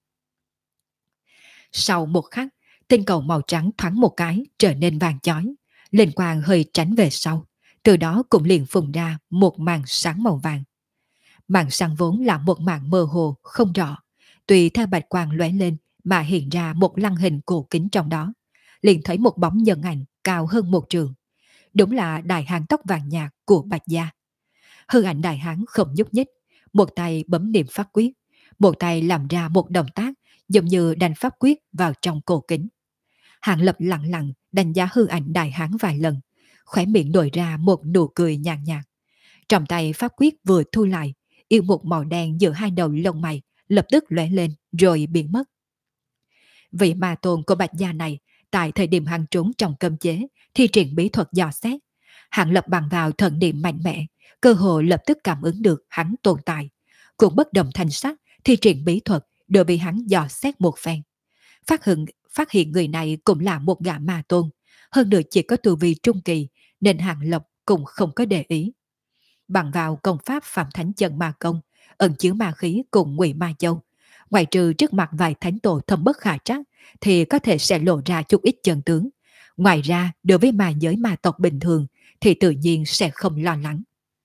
Sau một khắc, tinh cầu màu trắng thoáng một cái trở nên vàng chói, lên quang hơi tránh về sau, từ đó cũng liền phun ra một màn sáng màu vàng. Màn sáng vốn là một màn mơ hồ không rõ, tùy theo bạch quang lóe lên mà hiện ra một lăng hình cổ kính trong đó, liền thấy một bóng nhân ảnh cao hơn một trường. Đúng là đại hán tóc vàng nhạt của Bạch Gia. Hư ảnh đại hán không nhúc nhích, một tay bấm niệm pháp quyết, một tay làm ra một động tác giống như đánh pháp quyết vào trong cổ kính. Hàng Lập lặng lặng đánh giá hư ảnh đại hán vài lần, khóe miệng nổi ra một nụ cười nhàn nhạt. Trong tay pháp quyết vừa thu lại, yêu một màu đen giữa hai đầu lông mày lập tức lóe lên rồi biến mất. Vị ma tôn của Bạch Gia này, tại thời điểm hắn trốn trong cấm chế, thi triển bí thuật dò xét. Hàng Lập bằng vào thần niệm mạnh mẽ, cơ hồ lập tức cảm ứng được hắn tồn tại, cũng bất động thanh sắc thi triển bí thuật đối bị hắn dò xét một phen. Phát hiện người này cũng là một gã ma tôn, hơn nữa chỉ có tu vi trung kỳ, nên Hàng Lập cũng không có để ý. Bằng vào công pháp Phạm Thánh Chân Ma Công, ẩn chứa ma khí cùng Ngụy Ma Châu, ngoại trừ trước mặt vài thánh tổ thâm bất khả trắc, thì có thể sẽ lộ ra chút ít chân tướng. Ngoài ra, đối với ma giới ma tộc bình thường, thì tự nhiên sẽ không lo lắng.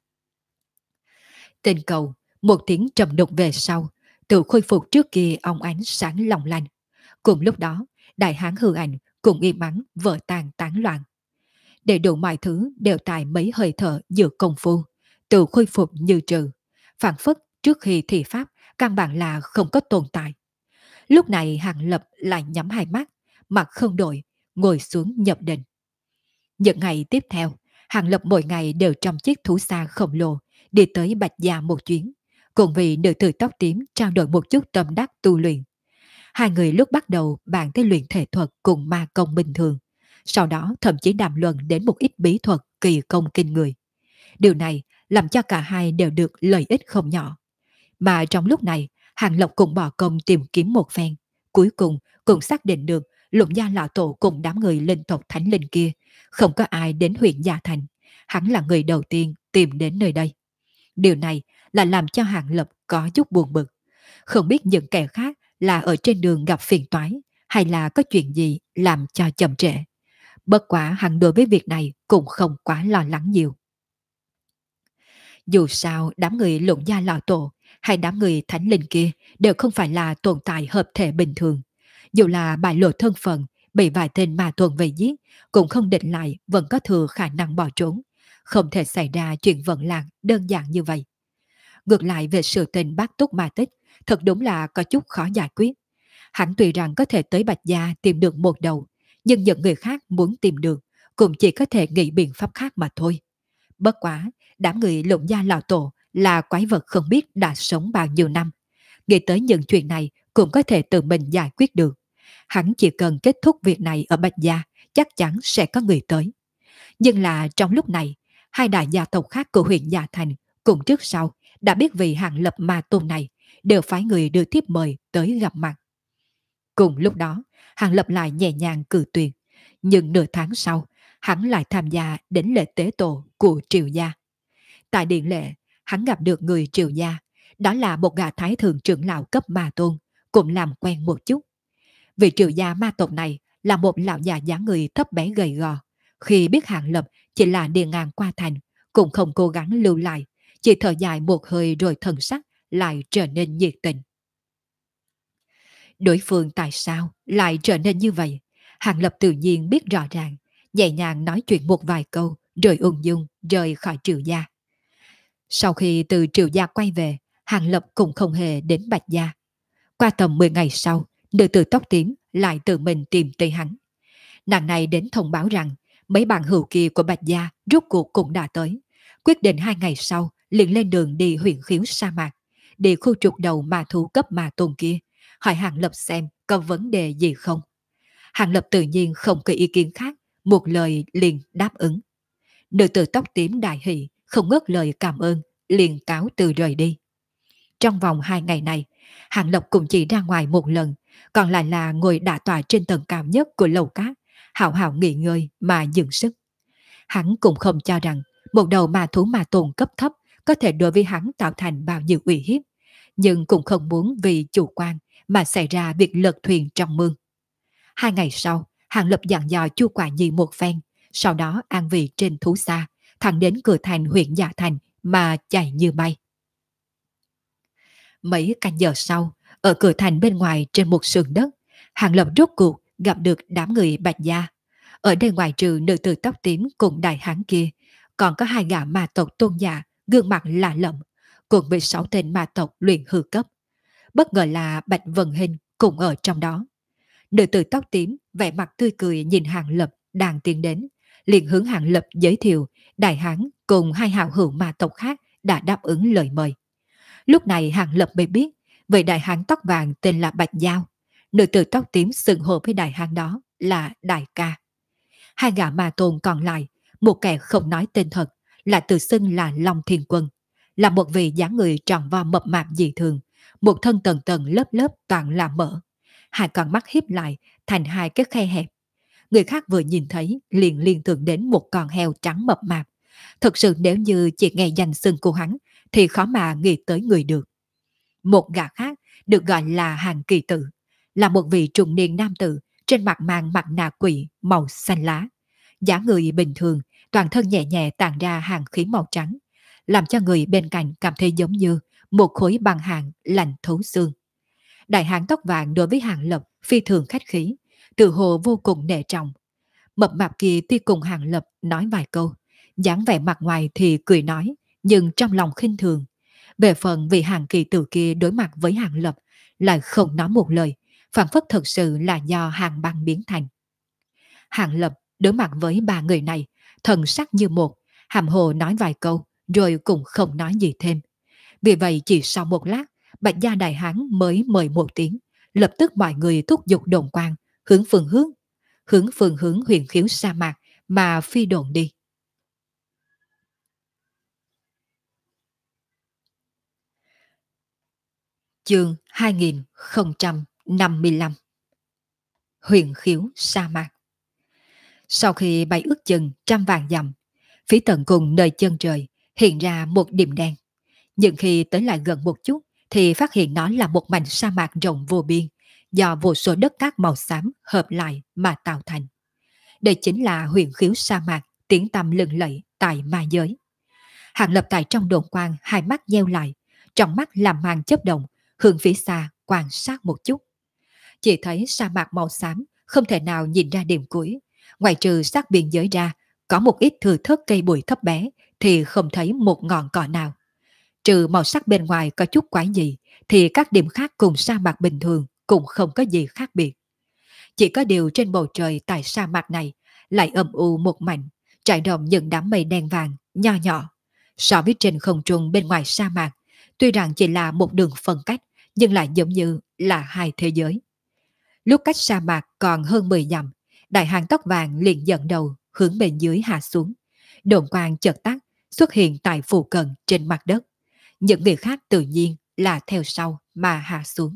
Tên cầu, một tiếng trầm đục về sau, tự khôi phục trước kia óng ánh sáng long lanh. Cùng lúc đó, đại hán hư ảnh cùng im ắng vỡ tan tán loạn. Để đủ mọi thứ đều tại mấy hơi thở giữa công phu, tự khôi phục như trừ, phản phất trước khi thi pháp căn bản là không có tồn tại. Lúc này Hàng Lập lại nhắm hai mắt, mặt không đổi, ngồi xuống nhập định. Những ngày tiếp theo, Hàng Lập mỗi ngày đều trong chiếc thú xa khổng lồ đi tới Bạch Gia một chuyến, cùng vì nữ tử tóc tím trao đổi một chút tâm đắc tu luyện. Hai người lúc bắt đầu bàn tới luyện thể thuật cùng ma công bình thường, sau đó thậm chí đàm luận đến một ít bí thuật kỳ công kinh người. Điều này làm cho cả hai đều được lợi ích không nhỏ. Mà trong lúc này, Hàng Lộc cũng bỏ công tìm kiếm một phen, cuối cùng cũng xác định được Lục Gia lão tổ cùng đám người linh tộc thánh linh kia, không có ai đến huyện Gia Thành, hắn là người đầu tiên tìm đến nơi đây. Điều này là làm cho Hàng Lập có chút buồn bực, không biết những kẻ khác là ở trên đường gặp phiền toái, hay là có chuyện gì làm cho chậm trễ. Bất quả hắn đối với việc này cũng không quá lo lắng nhiều. Dù sao đám người Lục Gia lão tổ hay đám người thánh linh kia đều không phải là tồn tại hợp thể bình thường. Dù là bại lộ thân phận, bị vài tên ma tuần về giết, cũng không định lại vẫn có thừa khả năng bỏ trốn. Không thể xảy ra chuyện vận lạc đơn giản như vậy. Ngược lại về sự tình bát túc ma tích, thật đúng là có chút khó giải quyết. Hắn tuy rằng có thể tới Bạch Gia tìm được một đầu, nhưng những người khác muốn tìm được cũng chỉ có thể nghĩ biện pháp khác mà thôi. Bất quá, đám người Lục Gia lão tổ là quái vật không biết đã sống bao nhiêu năm. Nghĩ tới những chuyện này cũng có thể tự mình giải quyết được. Hắn chỉ cần kết thúc việc này ở Bạch Gia, chắc chắn sẽ có người tới. Nhưng là trong lúc này, hai đại gia tộc khác của huyện Gia Thành cùng trước sau đã biết vị Hàng Lập ma tôn này, đều phái người đưa thiếp mời tới gặp mặt. Cùng lúc đó, Hàng Lập lại nhẹ nhàng cự tuyệt. Nhưng nửa tháng sau, hắn lại tham gia đến lễ tế tổ của Triều Gia. Tại điện lễ, hắn gặp được người Triều Gia, đó là một gã thái thượng trưởng lão cấp ma tôn, cũng làm quen một chút. Vị Triều Gia ma tộc này là một lão già dáng người thấp bé gầy gò. Khi biết Hàng Lập chỉ là đi ngang qua thành, cũng không cố gắng lưu lại, chỉ thở dài một hơi rồi thần sắc lại trở nên nhiệt tình. Đối phương tại sao lại trở nên như vậy? Hàng Lập tự nhiên biết rõ ràng, nhẹ nhàng nói chuyện một vài câu, rồi ung dung rời khỏi Triều Gia. Sau khi từ Triều Gia quay về, Hàng Lập cũng không hề đến Bạch Gia. Qua tầm 10 ngày sau, nữ tử tóc tím lại tự mình tìm tới hắn. Nàng này đến thông báo rằng mấy bạn hữu kia của Bạch Gia rốt cuộc cũng đã tới. Quyết định 2 ngày sau liền lên đường đi huyện khiếu sa mạc, đi khu trục đầu ma thú cấp ma tôn kia, hỏi Hàng Lập xem có vấn đề gì không. Hàng Lập tự nhiên không có ý kiến khác, một lời liền đáp ứng. Nữ tử tóc tím đại hỷ, không ngớt lời cảm ơn, liền cáo từ rời đi. Trong vòng 2 ngày này, Hàng Lập cũng chỉ ra ngoài một lần, còn lại là ngồi đả tọa trên tầng cao nhất của lầu cát, hào hào nghỉ ngơi mà dừng sức. Hắn cũng không cho rằng một đầu ma thú ma tồn cấp thấp có thể đối với hắn tạo thành bao nhiêu uy hiếp, nhưng cũng không muốn vì chủ quan mà xảy ra việc lật thuyền trong mương. 2 ngày sau, Hàng Lập dặn dò Chu Quả Nhi một phen, sau đó an vị trên thú xa, thẳng đến cửa thành huyện Dạ Thành mà chạy như bay. Mấy canh giờ sau, ở cửa thành bên ngoài trên một sườn đất, Hàng Lập rốt cuộc gặp được đám người Bạch Gia. Ở đây ngoài trừ nữ tử tóc tím cùng đại hán kia, còn có 2 gã ma tộc tôn giả, gương mặt lạ lẫm, cùng với 6 tên ma tộc luyện hư cấp. Bất ngờ là Bạch Vân Hình cũng ở trong đó. Nữ tử tóc tím vẻ mặt tươi cười nhìn Hàng Lập đang tiến đến, liền hướng Hàng Lập giới thiệu đại hán cùng 2 hào hữu ma tộc khác đã đáp ứng lời mời. Lúc này Hàng Lập mới biết vị đại hán tóc vàng tên là Bạch Giao, nữ tử tóc tím xưng hô với đại hán đó là đại ca. 2 gã ma tôn còn lại, một kẻ không nói tên thật, là tự xưng là Long Thiên Quân, là một vị dáng người tròn vo mập mạp dị thường, một thân tầng tầng lớp lớp toàn là mỡ, 2 con mắt híp lại thành 2 cái khe hẹp. Người khác vừa nhìn thấy liền liên tưởng đến một con heo trắng mập mạp. Thực sự nếu như chỉ nghe danh xưng của hắn thì khó mà nghĩ tới người được. Một gã khác được gọi là Hàng Kỳ Tử, là một vị trung niên nam tử trên mặt mang mặt nạ quỷ màu xanh lá. Dáng người bình thường, toàn thân nhẹ nhẹ tản ra hàng khí màu trắng, làm cho người bên cạnh cảm thấy giống như một khối băng hàng lạnh thấu xương. Đại hán tóc vàng đối với Hàng Lập phi thường khách khí, tự hồ vô cùng nể trọng. Mập mạp kia tuy cùng Hàng Lập nói vài câu, dáng vẻ mặt ngoài thì cười nói, nhưng trong lòng khinh thường. Về phần vị Hàng Kỳ Tử kia đối mặt với Hàng Lập lại không nói một lời, phản phất thật sự là do hàng băng biến thành. Hàng Lập đối mặt với 3 người này, thần sắc như một, hàm hồ nói vài câu, rồi cũng không nói gì thêm. Vì vậy chỉ sau một lát, Bạch Gia Đại Hán mới mời một tiếng, lập tức mọi người thúc giục đồn quang, hướng phương hướng huyền khiếu sa mạc mà phi đồn đi. Chương 2055. Huyền khiếu sa mạc. Sau khi bay ước chừng 100 vạn dặm, phía tận cùng nơi chân trời hiện ra một điểm đen. Nhưng khi tới lại gần một chút thì phát hiện nó là một mảnh sa mạc rộng vô biên, do vô số đất cát màu xám hợp lại mà tạo thành. Đây chính là huyền khiếu sa mạc tiếng tăm lừng lẫy tại ma giới. Hàng Lập tại trong đồn quang, hai mắt nheo lại, trong mắt làm màn chớp động, hướng phía xa quan sát một chút. Chỉ thấy sa mạc màu xám không thể nào nhìn ra điểm cuối, ngoài trừ sát biên giới ra, có một ít thừa thớt cây bụi thấp bé thì không thấy một ngọn cỏ nào. Trừ màu sắc bên ngoài có chút quái dị, thì các điểm khác cùng sa mạc bình thường cũng không có gì khác biệt. Chỉ có điều trên bầu trời tại sa mạc này lại âm u một mảnh, trải rộng những đám mây đen vàng, nho nhỏ. So với trên không trung bên ngoài sa mạc, tuy rằng chỉ là một đường phân cách, nhưng lại giống như là hai thế giới. Lúc cách sa mạc còn hơn 10 dặm, đại hán tóc vàng liền dẫn đầu hướng bên dưới hạ xuống. Đồn quang chợt tắt, xuất hiện tại phụ cận trên mặt đất. Những người khác tự nhiên là theo sau mà hạ xuống.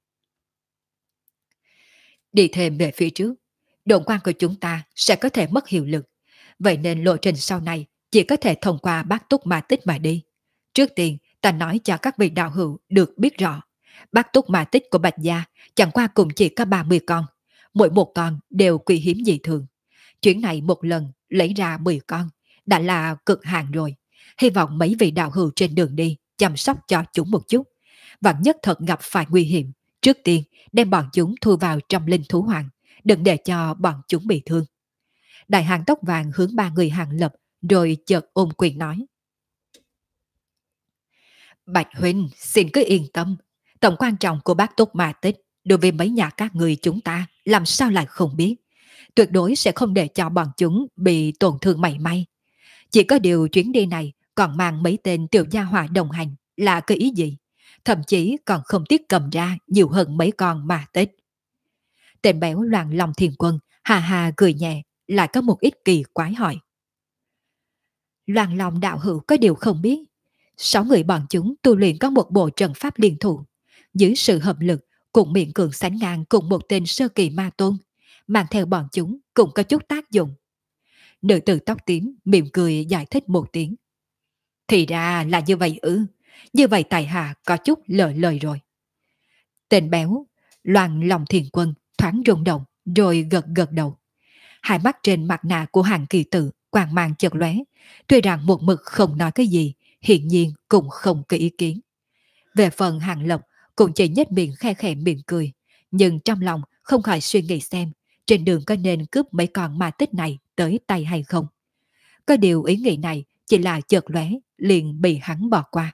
Đi thêm về phía trước, đồn quang của chúng ta sẽ có thể mất hiệu lực. Vậy nên lộ trình sau này chỉ có thể thông qua bát túc ma tích mà đi. Trước tiên, ta nói cho các vị đạo hữu được biết rõ. Bát túc ma tích của Bạch Gia chẳng qua cũng chỉ có 30 con. Mỗi một con đều quý hiếm dị thường. Chuyến này một lần lấy ra 10 con, đã là cực hạn rồi. Hy vọng mấy vị đạo hữu trên đường đi chăm sóc cho chúng một chút. Vạn nhất thật gặp phải nguy hiểm, trước tiên đem bọn chúng thu vào trong linh thú hoàng, đừng để cho bọn chúng bị thương. Đại hàng tóc vàng hướng ba người Hàng Lập, rồi chợt ôm quyền nói. Bạch huynh, xin cứ yên tâm. Tầm quan trọng của bác túc ma tích đối với mấy nhà các người chúng ta làm sao lại không biết. Tuyệt đối sẽ không để cho bọn chúng bị tổn thương mảy may. Chỉ có điều chuyến đi này còn mang mấy tên tiểu gia hỏa đồng hành là cái ý gì? Thậm chí còn không tiếc cầm ra nhiều hơn mấy con ma tích. Tên béo loạn lòng thiền quân hà hà cười nhẹ, lại có một ít kỳ quái hỏi. Loạn lòng đạo hữu có điều không biết. 6 người bọn chúng tu luyện có một bộ trận pháp liên thủ. Dưới sự hợp lực cũng miệng cường sánh ngang cùng một tên sơ kỳ ma tôn. Mang theo bọn chúng cũng có chút tác dụng. Nữ tử tóc tím mỉm cười giải thích một tiếng. Thì ra là như vậy ư. Như vậy tại hạ có chút lỡ lời rồi. Tên béo loạn lòng thiền quân thoáng rung động rồi gật gật đầu. Hai mắt trên mặt nạ của hàng kỳ tử quang mang chợt lóe. Tuy rằng một mực không nói cái gì, hiển nhiên cũng không có ý kiến. Về phần Hàng Lập cũng chỉ nhếch miệng khe khẽ miệng cười, nhưng trong lòng không khỏi suy nghĩ xem trên đường có nên cướp mấy con ma tích này tới tay hay không. Có điều ý nghĩ này chỉ là chợt lóe liền bị hắn bỏ qua.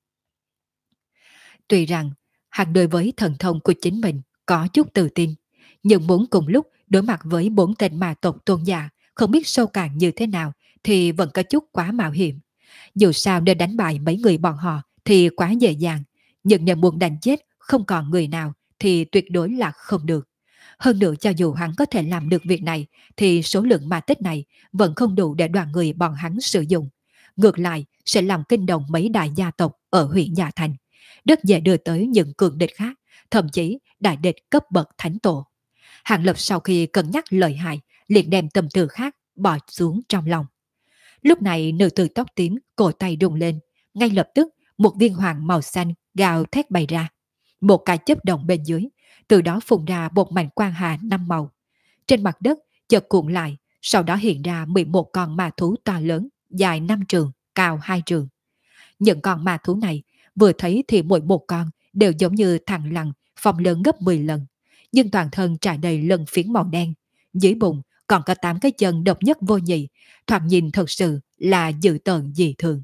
Tuy rằng hắn đối với thần thông của chính mình có chút tự tin, nhưng muốn cùng lúc đối mặt với 4 tên ma tộc tôn giả không biết sâu cạn như thế nào thì vẫn có chút quá mạo hiểm. Dù sao để đánh bại mấy người bọn họ thì quá dễ dàng, nhưng nếu muốn đánh chết không còn người nào thì tuyệt đối là không được. Hơn nữa cho dù hắn có thể làm được việc này thì số lượng ma tích này vẫn không đủ để đoàn người bọn hắn sử dụng. Ngược lại sẽ làm kinh động mấy đại gia tộc ở huyện Nhà Thành, rất dễ đưa tới những cường địch khác, thậm chí đại địch cấp bậc thánh tổ. Hàng Lập sau khi cân nhắc lợi hại liền đem tâm tư khác bỏ xuống trong lòng. Lúc này nữ tử tóc tím cổ tay rung lên, ngay lập tức một viên hoàng màu xanh gào thét bay ra. Một cái chớp động bên dưới, từ đó phun ra một mảnh quang hà 5 màu. Trên mặt đất chợt cuộn lại, sau đó hiện ra 11 con ma thú to lớn, dài 5 trường, cao 2 trường. Những con ma thú này vừa thấy thì mỗi một con đều giống như thằng lằn, phòng lớn gấp 10 lần, nhưng toàn thân trải đầy lân phiến màu đen. Dưới bụng còn có 8 cái chân độc nhất vô nhị, thoạt nhìn thật sự là dữ tợn dị thường.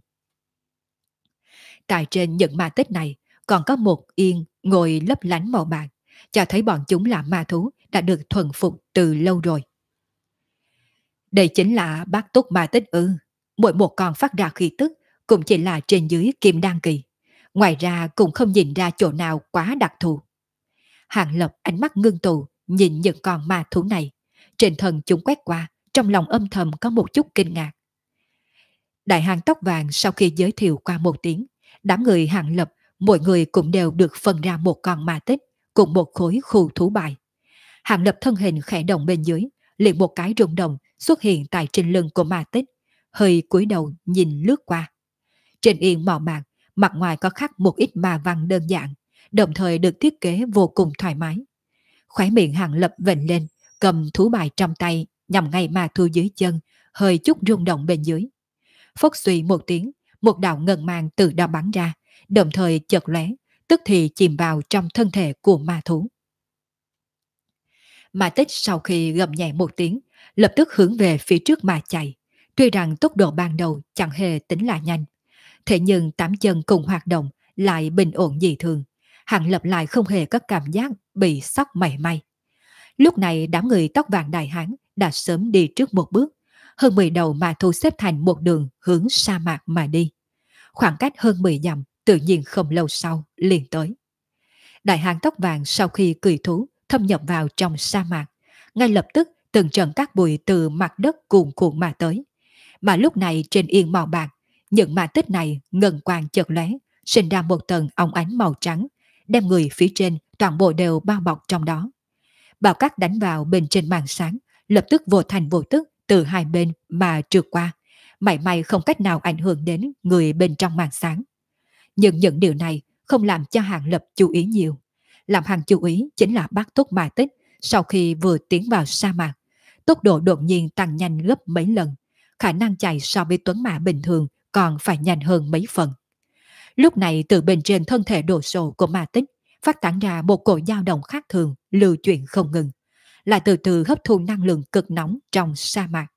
Tại trên những ma tích này còn có một yên ngồi lấp lánh màu bạc, cho thấy bọn chúng là ma thú đã được thuần phục từ lâu rồi. Đây chính là bát túc ma tích ư? Mỗi một con phát ra khí tức cũng chỉ là trên dưới kim đan kỳ. Ngoài ra cũng không nhìn ra chỗ nào quá đặc thù. Hàng Lập ánh mắt ngưng tụ nhìn những con ma thú này. Trên thân chúng quét qua, trong lòng âm thầm có một chút kinh ngạc. Đại hàng tóc vàng sau khi giới thiệu qua một tiếng, đám người Hàng Lập mỗi người cũng đều được phân ra một con ma tích cùng một khối khu thú bài. Hàng Lập thân hình khẽ động bên dưới, liền một cái rung động xuất hiện tại trên lưng của ma tích, hơi cúi đầu nhìn lướt qua. Trên yên màu bạc, mặt ngoài có khắc một ít ma văn đơn giản, đồng thời được thiết kế vô cùng thoải mái. Khóe miệng Hàng Lập vểnh lên, cầm thú bài trong tay, nhằm ngay ma thu dưới chân, hơi chút rung động bên dưới. Phốc suy một tiếng, một đạo ngân mang từ đó bắn ra, đồng thời chợt lóe, tức thì chìm vào trong thân thể của ma thú. Ma tích sau khi gầm nhẹ một tiếng, lập tức hướng về phía trước mà chạy. Tuy rằng tốc độ ban đầu chẳng hề tính là nhanh, Thế nhưng tám chân cùng hoạt động lại bình ổn dị thường. Hàng Lập lại không hề có cảm giác bị sốc mảy may. Lúc này đám người tóc vàng đại hán đã sớm đi trước một bước, hơn 10 đầu mà thu xếp thành một đường hướng sa mạc mà đi. Khoảng cách hơn 10 dặm tự nhiên không lâu sau liền tới. Đại hán tóc vàng sau khi cười thú thâm nhập vào trong sa mạc, ngay lập tức từng trận cát bụi từ mặt đất cuồn cuộn mà tới. Mà lúc này trên yên màu bạc, những mạ tích này ngân quang chợt lóe, sinh ra một tầng óng ánh màu trắng, đem người phía trên toàn bộ đều bao bọc trong đó. Bào cát đánh vào bên trên màn sáng, lập tức vô thành vô tức từ hai bên mà trượt qua, mảy may không cách nào ảnh hưởng đến người bên trong màn sáng. Nhưng những điều này không làm cho Hàng Lập chú ý nhiều. Làm Hàng chú ý chính là bác túc ma tích sau khi vừa tiến vào sa mạc, tốc độ đột nhiên tăng nhanh gấp mấy lần, khả năng chạy so với tuấn mã bình thường còn phải nhanh hơn mấy phần. Lúc này từ bên trên thân thể đồ sộ của ma tích phát tán ra một cổ dao động khác thường, lưu chuyển không ngừng, lại từ từ hấp thu năng lượng cực nóng trong sa mạc.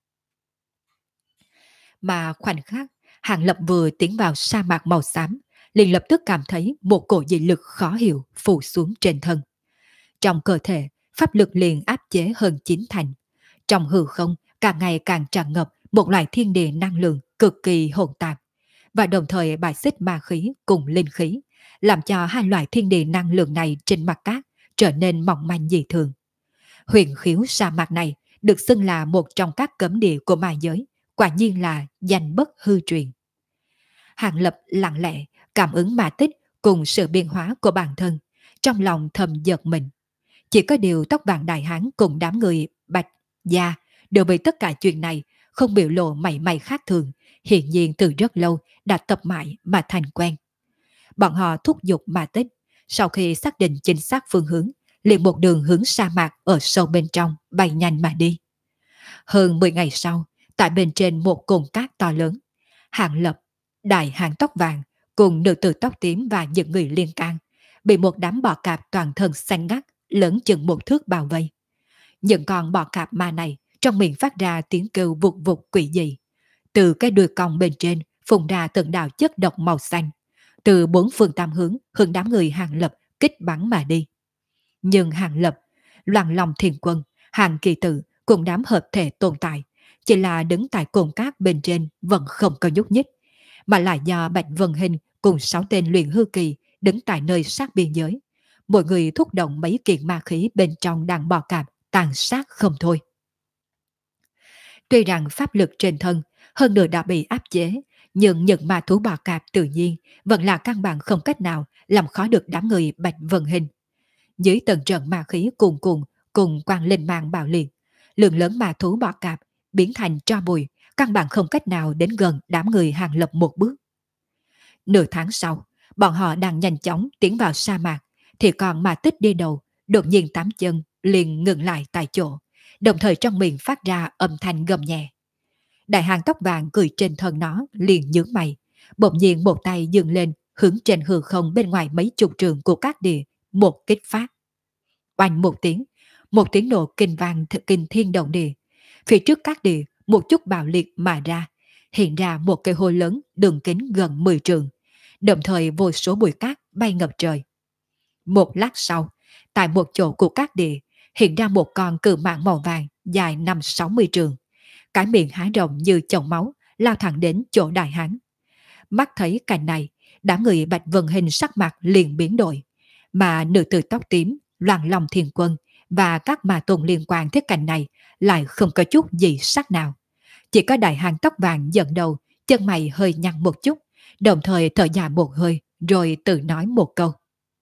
Mà khoảnh khắc Hàng Lập vừa tiến vào sa mạc màu xám, liền lập tức cảm thấy một cổ dị lực khó hiểu phủ xuống trên thân. Trong cơ thể, pháp lực liền áp chế hơn 9 thành. Trong hư không, càng ngày càng tràn ngập một loại thiên địa năng lượng cực kỳ hỗn tạp, và đồng thời bài xích ma khí cùng linh khí, làm cho hai loại thiên địa năng lượng này trên mặt cát trở nên mỏng manh dị thường. Huyền khiếu sa mạc này được xưng là một trong các cấm địa của ma giới, quả nhiên là danh bất hư truyền. Hàng Lập lặng lẽ cảm ứng ma tích cùng sự biến hóa của bản thân, trong lòng thầm giật mình. Chỉ có điều tóc vàng đại hán cùng đám người Bạch Gia đối với tất cả chuyện này không biểu lộ mảy may khác thường, hiển nhiên từ rất lâu đã tập mãi mà thành quen. Bọn họ thúc giục ma tích, sau khi xác định chính xác phương hướng, liền một đường hướng sa mạc ở sâu bên trong bay nhanh mà đi. Hơn 10 ngày sau, tại bên trên một cồn cát to lớn, Hàng Lập, đại hán tóc vàng cùng nữ tử tóc tím và những người liên can bị một đám bọ cạp toàn thân xanh ngắt lớn chừng một thước bao vây. Những con bọ cạp ma này trong miệng phát ra tiếng kêu vụt vụt quỷ dị. Từ cái đuôi cong bên trên phun ra từng đạo chất độc màu xanh, từ bốn phương tám hướng hướng đám người Hàng Lập kích bắn mà đi. Nhưng Hàng Lập, Loan Long Thiên Quân, Hàng Kỳ Tự cùng đám hợp thể tồn tại, chỉ là đứng tại cồn cát bên trên vẫn không có nhúc nhích, mà là do Bạch Vân Hình cùng 6 tên luyện hư kỳ đứng tại nơi sát biên giới. Mỗi người thúc động mấy kiện ma khí bên trong đàn bò cạp tàn sát không thôi. Tuy rằng pháp lực trên thân hơn nữa đã bị áp chế, nhưng những ma thú bò cạp tự nhiên vẫn là căn bản không cách nào làm khó được đám người Bạch Vân Hình. Dưới tầng trận ma khí cuồn cuộn cùng quang linh mang bạo liệt, lượng lớn ma thú bò cạp biến thành tro bụi, căn bản không cách nào đến gần đám người Hàng Lập một bước. Nửa tháng sau, bọn họ đang nhanh chóng tiến vào sa mạc, thì còn ma tích đi đầu, đột nhiên tám chân liền ngừng lại tại chỗ, đồng thời trong miệng phát ra âm thanh gầm nhẹ. Đại hán tóc vàng cười trên thân nó liền nhướng mày, bỗng nhiên một tay dừng lên hướng trên hư không bên ngoài mấy chục trường của các địa, một kích phát. Oanh một tiếng nổ kinh vang kinh thiên động địa. Phía trước các địa một chút bạo liệt mà ra, hiện ra một cây hố lớn đường kính gần 10 trường, đồng thời vô số bụi cát bay ngập trời. Một lát sau, tại một chỗ của các địa hiện ra một con cự mãng màu vàng dài 5-60 trường, cái miệng há rộng như chậu máu lao thẳng đến chỗ đại hán. Mắt thấy cảnh này, đám người Bạch Vân Hình sắc mặt liền biến đổi, mà nữ tử tóc tím, Loan Long Thiên Quân và các ma tôn liên quan tới cảnh này lại không có chút gì sắc nào. Chỉ có đại hán tóc vàng dẫn đầu, chân mày hơi nhăn một chút, đồng thời thở dài một hơi rồi tự nói một câu.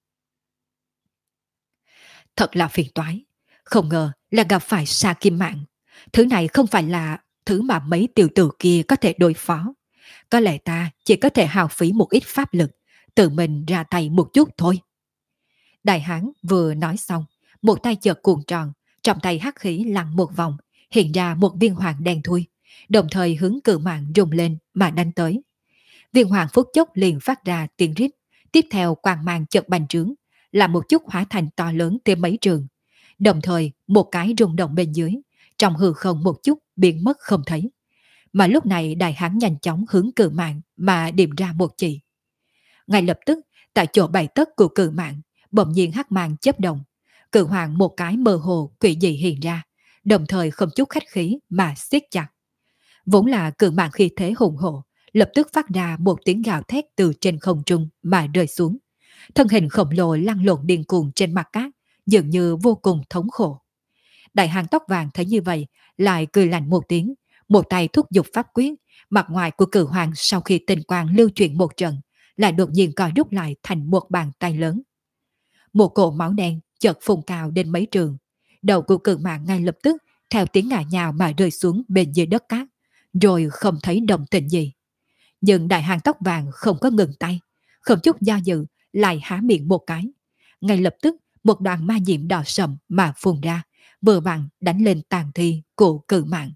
Thật là phiền toái, không ngờ là gặp phải Sa Kim Mạng. Thứ này không phải là thứ mà mấy tiểu tử kia có thể đối phó. Có lẽ ta chỉ có thể hao phí một ít pháp lực, tự mình ra tay một chút thôi. Đại hán vừa nói xong, một tay chợt cuộn tròn, trong tay hắc khí lăn một vòng, hiện ra một viên hoàng đen thui, đồng thời hướng cự mạng rung lên mà đánh tới. Viên hoàng phút chốc liền phát ra tiếng rít, tiếp theo quang mang chợt bành trướng, là một chút hóa thành to lớn tới mấy trường. Đồng thời một cái rung động bên dưới, trong hư không một chút biến mất không thấy. mà lúc này đại hán nhanh chóng hướng cự mạng mà điểm ra một chỉ. Ngay lập tức, tại chỗ bảy tấc của cự mạng, bỗng nhiên hắc mang chớp động, cự hoàng một cái mơ hồ quỷ dị hiện ra, đồng thời không chút khách khí mà siết chặt. Vốn là cự mạng khí thế hùng hổ, lập tức phát ra một tiếng gào thét từ trên không trung mà rơi xuống. Thân hình khổng lồ lăn lộn điên cuồng trên mặt cát, dường như vô cùng thống khổ. Đại hán tóc vàng thấy như vậy, lại cười lạnh một tiếng, một tay thúc giục pháp quyết, mặt ngoài của cự hoàng sau khi tinh quang lưu chuyển một trận, lại đột nhiên co rút lại thành một bàn tay lớn. Một cỗ máu đen chợt phun cao đến mấy trường, đầu của cự mạng ngay lập tức theo tiếng ngã nhào mà rơi xuống bên dưới đất cát, rồi không thấy động tĩnh gì. Nhưng đại hán tóc vàng không có ngừng tay, không chút do dự lại há miệng một cái. Ngay lập tức một đoàn ma diệm đỏ sậm mà phun ra, vừa vặn đánh lên tàn thi của cự mạng.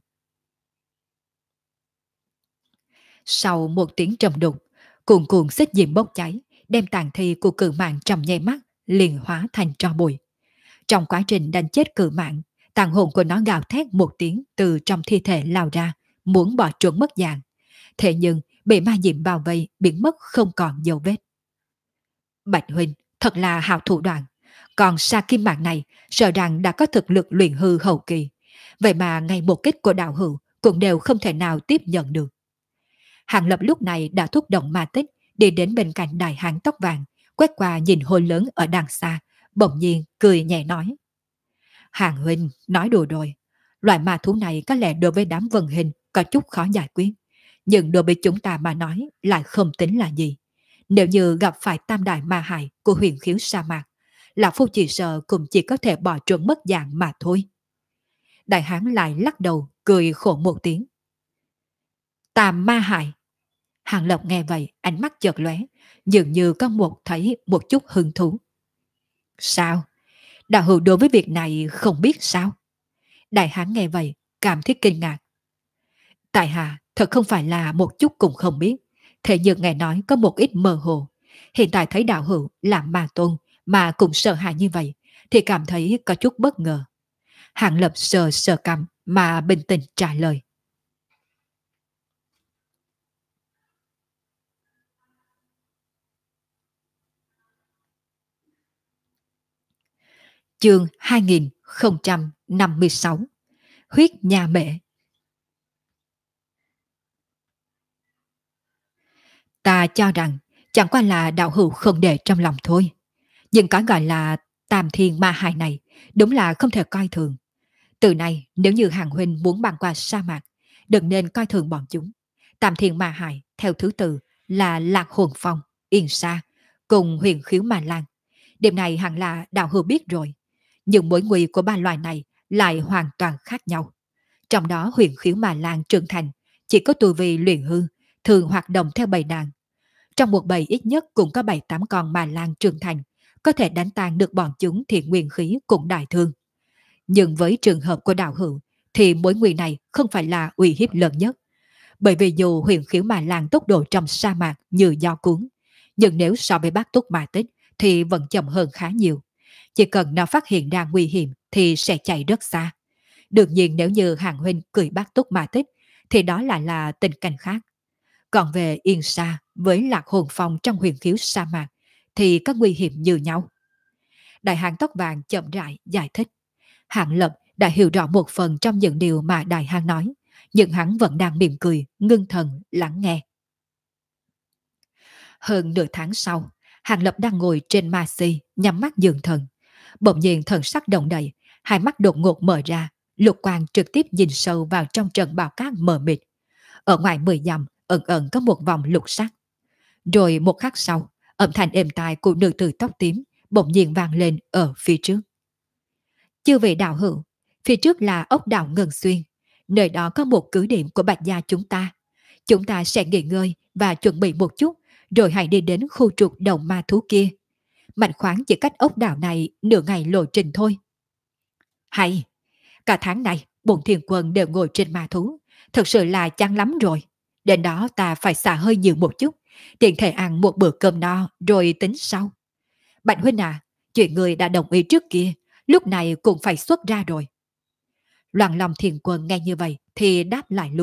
Sau một tiếng trầm đục, cuồn cuộn xích diệm bốc cháy, đem tàn thi của cự mạng trong nháy mắt liền hóa thành tro bụi. Trong quá trình đánh chết cự mạng, tàn hồn của nó gào thét một tiếng từ trong thi thể lao ra, muốn bỏ trốn mất dạng. Thế nhưng bị ma diệm bao vây biến mất không còn dấu vết. Bạch huynh thật là hào thủ đoạn, còn Sa Kim Mạng này sợ rằng đã có thực lực luyện hư hậu kỳ, vậy mà ngay một kích của đạo hữu cũng đều không thể nào tiếp nhận được. Hàng Lập lúc này đã thúc động ma tích, đi đến bên cạnh đại hán tóc vàng, quét qua nhìn hôi lớn ở đằng xa, bỗng nhiên cười nhẹ nói: Hàng huynh nói đùa rồi, loại ma thú này có lẽ đối với đám vân hình có chút khó giải quyết, nhưng đối với chúng ta mà nói lại không tính là gì. Nếu như gặp phải tam đại ma hại của huyền khiếu sa mạc, Lão Phu chỉ sợ cũng chỉ có thể bỏ trốn mất dạng mà thôi. Đại hán lại lắc đầu, cười khổ một tiếng. Tam ma hại. Hàng Lập nghe vậy, ánh mắt chợt lóe, dường như có thấy một chút hứng thú. Sao? Đạo hữu đối với việc này không biết sao? Đại hán nghe vậy, cảm thấy kinh ngạc. Tại hạ thật không phải là một chút cũng không biết, thế nhưng nghe nói có một ít mơ hồ. Hiện tại thấy đạo hữu làm ma tôn mà cũng sợ hãi như vậy, thì cảm thấy có chút bất ngờ. Hàng Lập sờ sờ cằm mà bình tĩnh trả lời. Chương 2056. Huyết nhà mẹ. Ta cho rằng chẳng qua là đạo hữu không để trong lòng thôi. Nhưng cái gọi là tam thiên ma hài này đúng là không thể coi thường. Từ nay nếu như Hàng huynh muốn băng qua sa mạc, đừng nên coi thường bọn chúng. Tam thiên ma hài theo thứ tự là Lạc Hồn Phong, Yên Sa cùng Huyền Khiếu Ma Lan. Điểm này hẳn là đạo hữu biết rồi. Nhưng mối nguy của ba loài này lại hoàn toàn khác nhau. Trong đó Huyền Khiếu Ma Lan trưởng thành chỉ có tu vi luyện hư, thường hoạt động theo bầy đàn. Trong một bầy ít nhất cũng có 7-8 con Ma Lan trưởng thành, có thể đánh tan được bọn chúng thì nguyên khí cũng đại thương. Nhưng với trường hợp của đạo hữu thì mối nguy này không phải là uy hiếp lớn nhất. Bởi vì dù Huyền Khiếu Ma Lan tốc độ trong sa mạc như gió cuốn, nhưng nếu so với bác túc ma tích thì vẫn chậm hơn khá nhiều. Chỉ cần nó phát hiện ra nguy hiểm thì sẽ chạy rất xa. Đương nhiên nếu như Hàng huynh cười bác túc ma tích thì đó là tình cảnh khác. Còn về Yên Sa với Lạc Hồn Phong trong Huyền Khiếu sa mạc thì có nguy hiểm như nhau. Đại hán tóc vàng chậm rãi giải thích. Hàng Lập đã hiểu rõ một phần trong những điều mà đại hán nói, nhưng hắn vẫn đang mỉm cười, ngưng thần lắng nghe. Hơn nửa tháng sau, Hàng Lập đang ngồi trên ma si, nhắm mắt dưỡng thần. Bỗng nhiên thần sắc động đậy, hai mắt đột ngột mở ra, lục quang trực tiếp nhìn sâu vào trong trận bão cát mờ mịt. Ở ngoài 10 dặm, ẩn ẩn có một vòng lục sắc. Rồi một khắc sau, âm thanh êm tai của nữ tử tóc tím bỗng nhiên vang lên ở phía trước. Chư vị đạo hữu, phía trước là ốc đảo Ngân Xuyên, nơi đó có một cứ điểm của Bạch gia chúng ta. Chúng ta sẽ nghỉ ngơi và chuẩn bị một chút, rồi hãy đi đến khu trục đầu ma thú kia. Mạnh khoáng chỉ cách ốc đảo này nửa ngày lộ trình thôi. Hay, cả tháng này bổn thiên quân đều ngồi trên ma thú, thật sự là chán lắm rồi. Đến đó ta phải xả hơi nhiều một chút, tiện thể ăn một bữa cơm no rồi tính sau. Bạch huynh à, chuyện người đã đồng ý trước kia, lúc này cũng phải xuất ra rồi. Loạn lòng thiền quân nghe như vậy thì đáp lại luôn,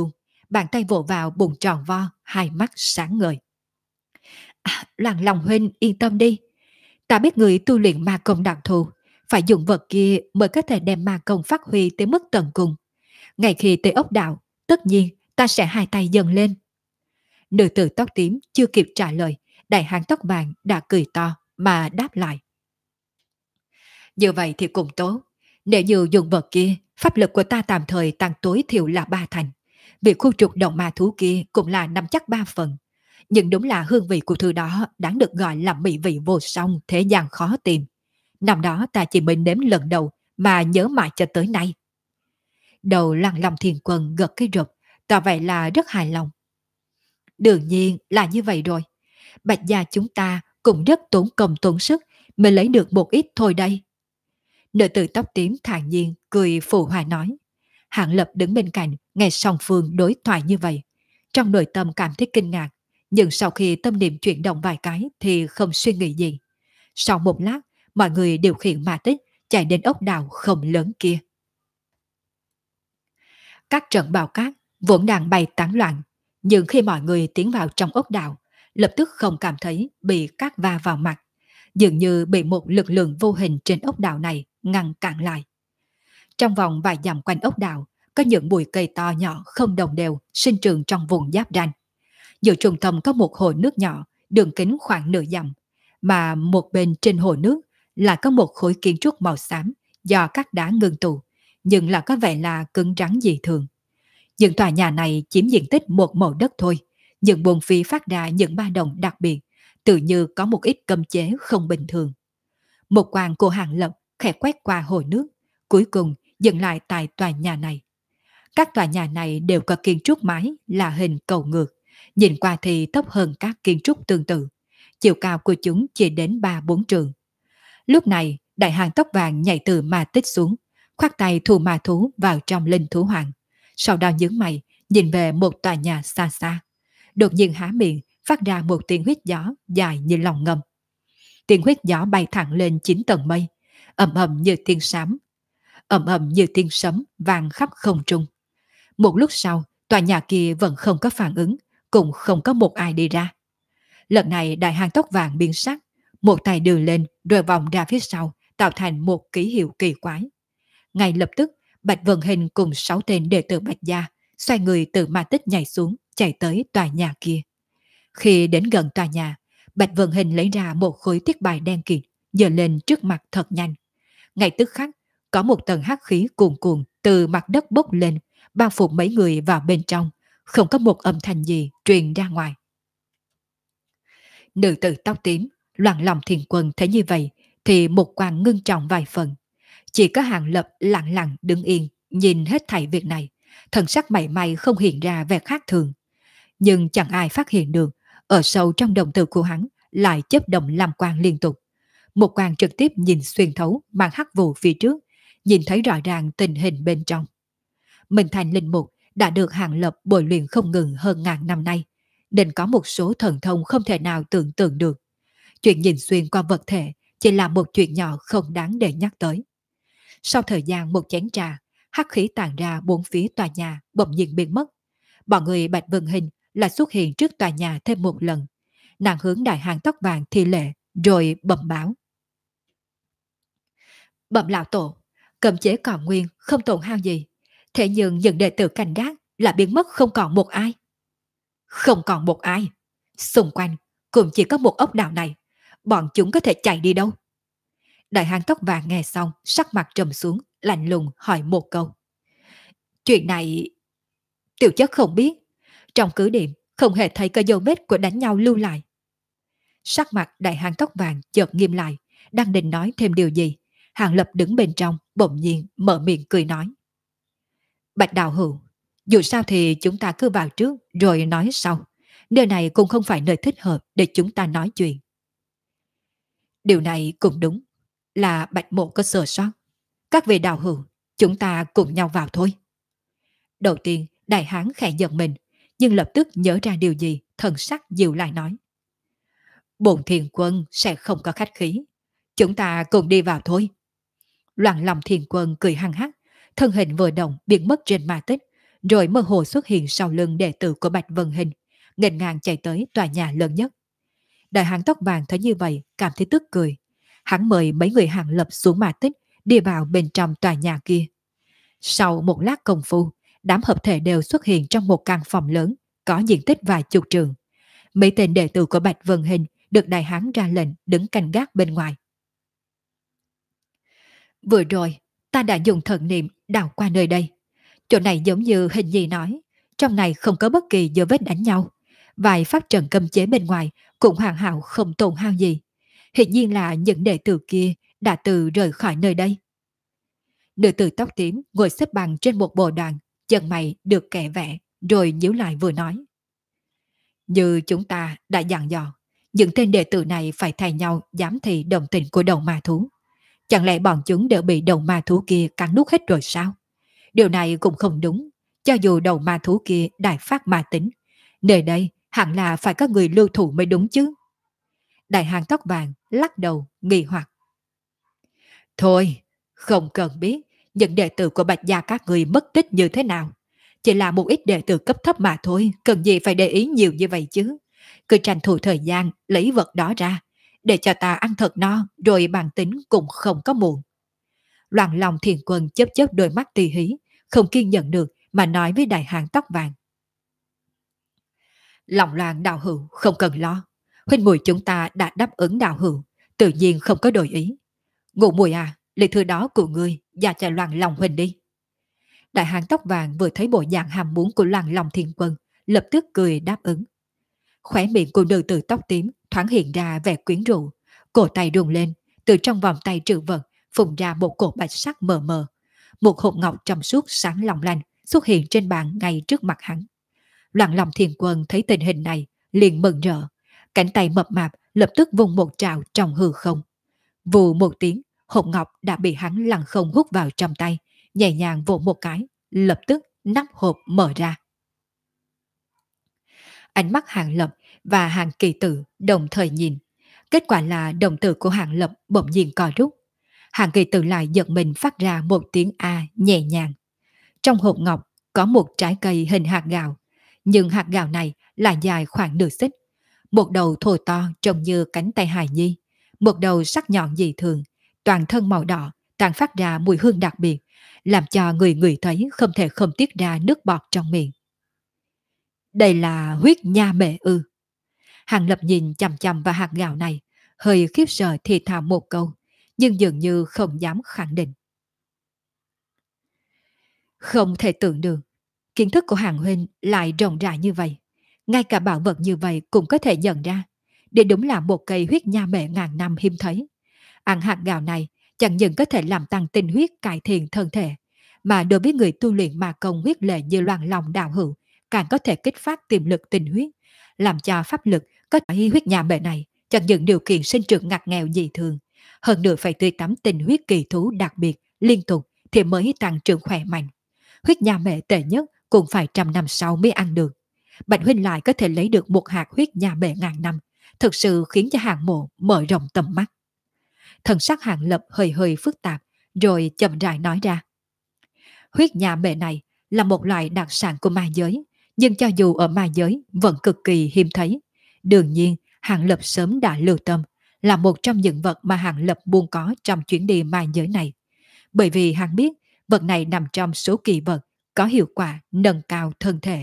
bàn tay vỗ vào bụng tròn vo, hai mắt sáng ngời. Lăng Long huynh yên tâm đi. Ta biết người tu luyện ma công đặc thù, phải dùng vật kia mới có thể đem ma công phát huy tới mức tận cùng. Ngay khi tới ốc đạo, tất nhiên ta sẽ hai tay dâng lên. Nữ tử tóc tím chưa kịp trả lời, đại hán tóc vàng đã cười to mà đáp lại. Như vậy thì cũng tốt. Nếu như dùng vật kia, pháp lực của ta tạm thời tăng tối thiểu là 3 thành. Việc khu trục động ma thú kia cũng là nắm chắc 3 phần. Nhưng đúng là hương vị của thứ đó đáng được gọi là mỹ vị vô song, thế gian khó tìm. Năm đó ta chỉ mới nếm lần đầu mà nhớ mãi cho tới nay. Đầu Lăng Long Thiền Quân gật cái rụp, tỏ vẻ là rất hài lòng. Đương nhiên là như vậy rồi. Bạch gia chúng ta cũng rất tốn công tốn sức mới lấy được một ít thôi đây. Nữ tử tóc tím thản nhiên cười phụ hòa nói. Hạng Lập đứng bên cạnh nghe song phương đối thoại như vậy, trong nội tâm cảm thấy kinh ngạc, nhưng sau khi tâm niệm chuyển động vài cái thì không suy nghĩ gì. Sau một lát, mọi người điều khiển ma tích chạy đến ốc đảo không lớn kia. Các trận bão cát vốn đang bay tán loạn, nhưng khi mọi người tiến vào trong ốc đảo, lập tức không cảm thấy bị cát va vào mặt, dường như bị một lực lượng vô hình trên ốc đảo này ngăn cản lại. Trong vòng vài dặm quanh ốc đảo, có những bụi cây to nhỏ không đồng đều sinh trưởng trong vùng giáp ranh. Giữa trung tâm có một hồ nước nhỏ, đường kính khoảng nửa dặm, mà một bên trên hồ nước là có một khối kiến trúc màu xám do các đá ngưng tụ, nhưng là có vẻ là cứng rắn dị thường. Những tòa nhà này chiếm diện tích một mẫu đất thôi, nhưng bốn phía phát ra những ba động đặc biệt, tự như có một ít cấm chế không bình thường. Một quang của Hàng Lập khẽ quét qua hồ nước, cuối cùng dừng lại tại tòa nhà này. Các tòa nhà này đều có kiến trúc mái là hình cầu ngược, nhìn qua thì thấp hơn các kiến trúc tương tự. Chiều cao của chúng chỉ đến 3-4 trượng. Lúc này, đại hán tóc vàng nhảy từ ma tích xuống, khoác tay thu ma thú vào trong linh thú hoàng. Sau đó nhướng mày, nhìn về một tòa nhà xa xa. Đột nhiên há miệng, phát ra một tiếng huýt gió dài như lòng ngầm. Tiếng huýt gió bay thẳng lên 9 tầng mây, ầm ầm như tiếng sấm, ầm ầm như tiếng sấm vang khắp không trung. Một lúc sau, tòa nhà kia vẫn không có phản ứng, cũng không có một ai đi ra. Lần này đại hán tóc vàng biến sắc, một tay đưa lên rồi vòng ra phía sau, tạo thành một ký hiệu kỳ quái. Ngay lập tức, Bạch Vân Hình cùng 6 tên đệ tử Bạch Gia xoay người từ ma tích nhảy xuống, chạy tới tòa nhà kia. Khi đến gần tòa nhà, Bạch Vân Hình lấy ra một khối thiết bài đen kịt, giơ lên trước mặt thật nhanh. Ngay tức khắc, có một tầng hắc khí cuồn cuộn từ mặt đất bốc lên, bao phủ mấy người vào bên trong, không có một âm thanh gì truyền ra ngoài. Nữ tử tóc tím, Loạn Lòng Thiền Quân thấy như vậy thì một quang ngưng trọng vài phần. Chỉ có Hàng Lập lặng lặng đứng yên, nhìn hết thảy việc này, thần sắc mảy may không hiện ra vẻ khác thường. Nhưng chẳng ai phát hiện được, ở sâu trong đồng tử của hắn lại chớp động làm quang liên tục. Một quang trực tiếp nhìn xuyên thấu mang hắc vụ phía trước, nhìn thấy rõ ràng tình hình bên trong. Minh Thành linh mục đã được Hàng Lập bồi luyện không ngừng hơn ngàn năm nay, nên có một số thần thông không thể nào tưởng tượng được. Chuyện nhìn xuyên qua vật thể chỉ là một chuyện nhỏ không đáng để nhắc tới. Sau thời gian một chén trà, hắc khí tàn ra bốn phía tòa nhà bỗng nhiên biến mất. Bọn người Bạch Vân Hình lại xuất hiện trước tòa nhà thêm một lần. Nàng hướng đại hán tóc vàng thi lễ rồi bẩm báo. Bẩm lão tổ, cấm chế còn nguyên, không tổn hao gì. Thế nhưng những đệ tử canh gác là biến mất không còn một ai. Không còn một ai. Xung quanh cũng chỉ có một ốc đảo này. Bọn chúng có thể chạy đi đâu? Đại hán tóc vàng nghe xong, sắc mặt trầm xuống, lạnh lùng hỏi một câu. Chuyện này tiểu chất không biết. Trong cứ điểm không hề thấy có dấu vết của đánh nhau lưu lại. Sắc mặt đại hán tóc vàng chợt nghiêm lại, đang định nói thêm điều gì. Hàng Lập đứng bên trong, bỗng nhiên mở miệng cười nói. Bạch đạo hữu, dù sao thì chúng ta cứ vào trước rồi nói sau. Nơi này cũng không phải nơi thích hợp để chúng ta nói chuyện. Điều này cũng đúng, là Bạch mộ có sơ sót. Các vị đạo hữu, chúng ta cùng nhau vào thôi. Đầu tiên, đại hán khẽ giận mình, nhưng lập tức nhớ ra điều gì, thần sắc dịu lại nói. Bổn Thiền Quân sẽ không có khách khí. Chúng ta cùng đi vào thôi. Loạn Lòng Thiền Quân cười hăng hắc, thân hình vừa động biến mất trên ma tích, rồi mơ hồ xuất hiện sau lưng đệ tử của Bạch Vân Hình, nghênh ngang chạy tới tòa nhà lớn nhất. Đại hán tóc vàng thấy như vậy, cảm thấy tức cười. Hắn mời mấy người Hàng Lập xuống ma tích, đi vào bên trong tòa nhà kia. Sau một lát công phu, đám hợp thể đều xuất hiện trong một căn phòng lớn, có diện tích vài chục trường. Mấy tên đệ tử của Bạch Vân Hình được đại hán ra lệnh đứng canh gác bên ngoài. Vừa rồi, ta đã dùng thần niệm đào qua nơi đây. Chỗ này giống như Hình Nhi nói, trong này không có bất kỳ dấu vết đánh nhau. Vài pháp trận cấm chế bên ngoài cũng hoàn hảo không tổn hao gì. Hiển nhiên là những đệ tử kia đã từ rời khỏi nơi đây. Nữ tử tóc tím ngồi xếp bằng trên một bồ đoàn, chân mày được kẻ vẽ, rồi nhíu lại vừa nói. Như chúng ta đã dặn dò, những tên đệ tử này phải thay nhau giám thị đồng tình của đầu ma thú. Chẳng lẽ bọn chúng đều bị đầu ma thú kia cắn nuốt hết rồi sao? Điều này cũng không đúng, cho dù đầu ma thú kia đại phát ma tính. Nơi đây hẳn là phải có người lưu thủ mới đúng chứ. Đại hán tóc vàng lắc đầu nghi hoặc. Thôi, không cần biết những đệ tử của Bạch Gia các người mất tích như thế nào. Chỉ là một ít đệ tử cấp thấp mà thôi, cần gì phải để ý nhiều như vậy chứ. Cứ tranh thủ thời gian lấy vật đó ra, để cho ta ăn thật no, rồi bàn tính cũng không có muộn. Loạn lòng Thiền Quân chớp chớp đôi mắt tì hí, không kiên nhẫn được mà nói với đại hán tóc vàng. Lòng loạn đạo hữu không cần lo, huynh muội chúng ta đã đáp ứng đạo hữu, tự nhiên không có đổi ý. Ngụ muội à, lời thư đó của ngươi và cho loạn lòng huynh đi. Đại hán tóc vàng vừa thấy bộ dạng ham muốn của loạn lòng Thiền Quân, lập tức cười đáp ứng. Khóe miệng của nữ tử tóc tím thoáng hiện ra vẻ quyến rũ, cổ tay rung lên, từ trong vòng tay trữ vật phun ra một cột bạch sắc mờ mờ. Một hộp ngọc trong suốt sáng long lanh xuất hiện trên bàn ngay trước mặt hắn. Loạn lòng Thiền Quân thấy tình hình này, liền mừng rỡ, cánh tay mập mạp lập tức vung một trào trong hư không. Vù một tiếng, hộp ngọc đã bị hắn lăng không hút vào trong tay, nhẹ nhàng vỗ một cái, lập tức nắp hộp mở ra. Ánh mắt Hàng Lập và Hàng Kỳ Tử đồng thời nhìn. Kết quả là đồng tử của Hàng Lập bỗng nhiên co rút. Hàng Kỳ Tử lại giật mình phát ra một tiếng A nhẹ nhàng. Trong hộp ngọc có một trái cây hình hạt gạo, nhưng hạt gạo này là dài khoảng nửa xích. Một đầu thô to trông như cánh tay hài nhi, một đầu sắc nhọn dị thường, toàn thân màu đỏ, tàn phát ra mùi hương đặc biệt, làm cho người người thấy không thể không tiết ra nước bọt trong miệng. Đây là huyết nha mệ ư? Hàng Lập nhìn chằm chằm vào hạt gạo này, hơi khiếp sợ thì thào một câu, nhưng dường như không dám khẳng định. Không thể tưởng được, kiến thức của Hàng huynh lại rộng rãi như vậy. Ngay cả bảo vật như vậy cũng có thể nhận ra. Đây đúng là một cây huyết nha mệ ngàn năm hiếm thấy. Ăn hạt gạo này chẳng những có thể làm tăng tinh huyết cải thiện thân thể, mà đối với người tu luyện ma công huyết lệ như loạn lòng đạo hữu, càng có thể kích phát tiềm lực tinh huyết, làm cho pháp lực có thể huyết nha mệ này chẳng những điều kiện sinh trưởng ngặt nghèo dị thường, hơn nữa phải tươi tắm tinh huyết kỳ thú đặc biệt liên tục thì mới tăng trưởng khỏe mạnh. Huyết nha mệ tệ nhất cũng phải 100 năm sau mới ăn được. Bạch huynh lại có thể lấy được một hạt huyết nha mệ ngàn năm, thực sự khiến cho Hàng Mộ mở rộng tầm mắt. Thần sắc Hàng Lập hơi hơi phức tạp, rồi chậm rãi nói ra. Huyết nha mệ này là một loại đặc sản của ma giới, nhưng cho dù ở ma giới vẫn cực kỳ hiếm thấy. Đương nhiên, Hàng Lập sớm đã lưu tâm, là một trong những vật mà Hàng Lập buôn có trong chuyến đi ma giới này. Bởi vì hắn biết, vật này nằm trong số kỳ vật có hiệu quả nâng cao thân thể.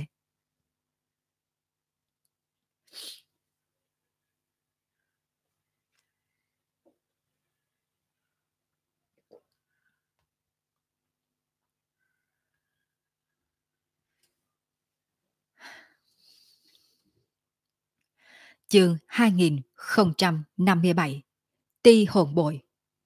Chương 2057 Ti hồn bội.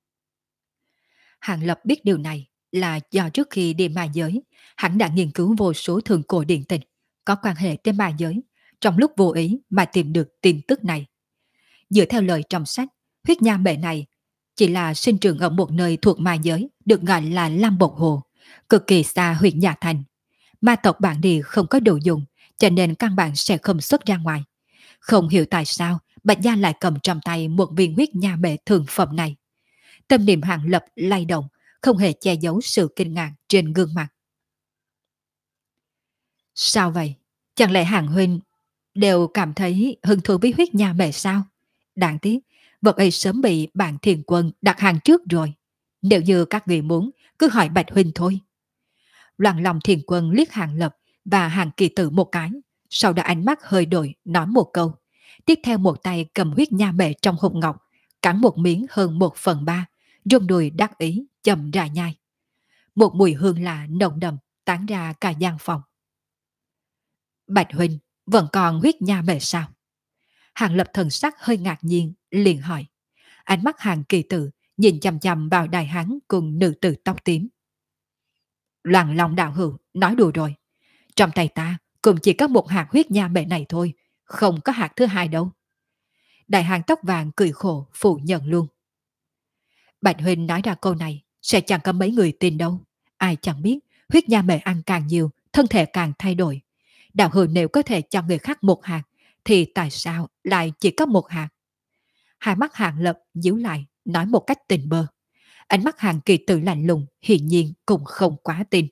Hàng Lập biết điều này là do trước khi đi ma giới, hắn đã nghiên cứu vô số thượng cổ điện tịch có quan hệ tới ma giới, trong lúc vô ý mà tìm được tin tức này. Dựa theo lời trong sách, huyết nha mệ này chỉ là sinh trưởng ở một nơi thuộc ma giới được gọi là Lam Bộc Hồ, cực kỳ xa huyện Nhà Thành. Ma tộc bản địa không có đồ dùng, cho nên căn bản sẽ không xuất ra ngoài. Không hiểu tại sao Bạch Gia lại cầm trong tay một viên huyết nha mệ thường phẩm này. Tâm niệm Hàng Lập lay động, không hề che giấu sự kinh ngạc trên gương mặt. Sao vậy? Chẳng lẽ Hàng huynh đều cảm thấy hứng thú với huyết nha mẹ sao? Đáng tiếc, vật ấy sớm bị bạn thiền quân đặt hàng trước rồi. Nếu như các người muốn, cứ hỏi Bạch huynh thôi. Loạn lòng thiền quân liếc Hàng Lập và Hàng Kỳ Tử một cái, sau đó ánh mắt hơi đổi, nói một câu. Tiếp theo một tay cầm huyết nha mẹ trong hộp ngọc, cắn một miếng hơn 1/3, rung đùi đắc ý, chậm rãi nhai. Một mùi hương lạ nồng đậm tán ra cả gian phòng. Bạch huynh vẫn còn huyết nha mẹ sao? Hàng Lập thần sắc hơi ngạc nhiên, liền hỏi. Ánh mắt Hàng Kỳ Tử nhìn chằm chằm vào đại hán cùng nữ tử tóc tím. Loạn lòng đạo hữu, nói đùa rồi. Trong tay ta cũng chỉ có một hạt huyết nha mẹ này thôi, không có hạt thứ hai đâu. Đại hán tóc vàng cười khổ phủ nhận luôn. Bạch huynh nói ra câu này sẽ chẳng có mấy người tin đâu. Ai chẳng biết huyết nha mẹ ăn càng nhiều, thân thể càng thay đổi. Đạo hữu nếu có thể cho người khác một hạt, thì tại sao lại chỉ có một hạt? Hai mắt Hàng Lập díu lại, nói một cách tình bơ. Ánh mắt Hàng Kỳ Tử lạnh lùng, hiển nhiên cũng không quá tin.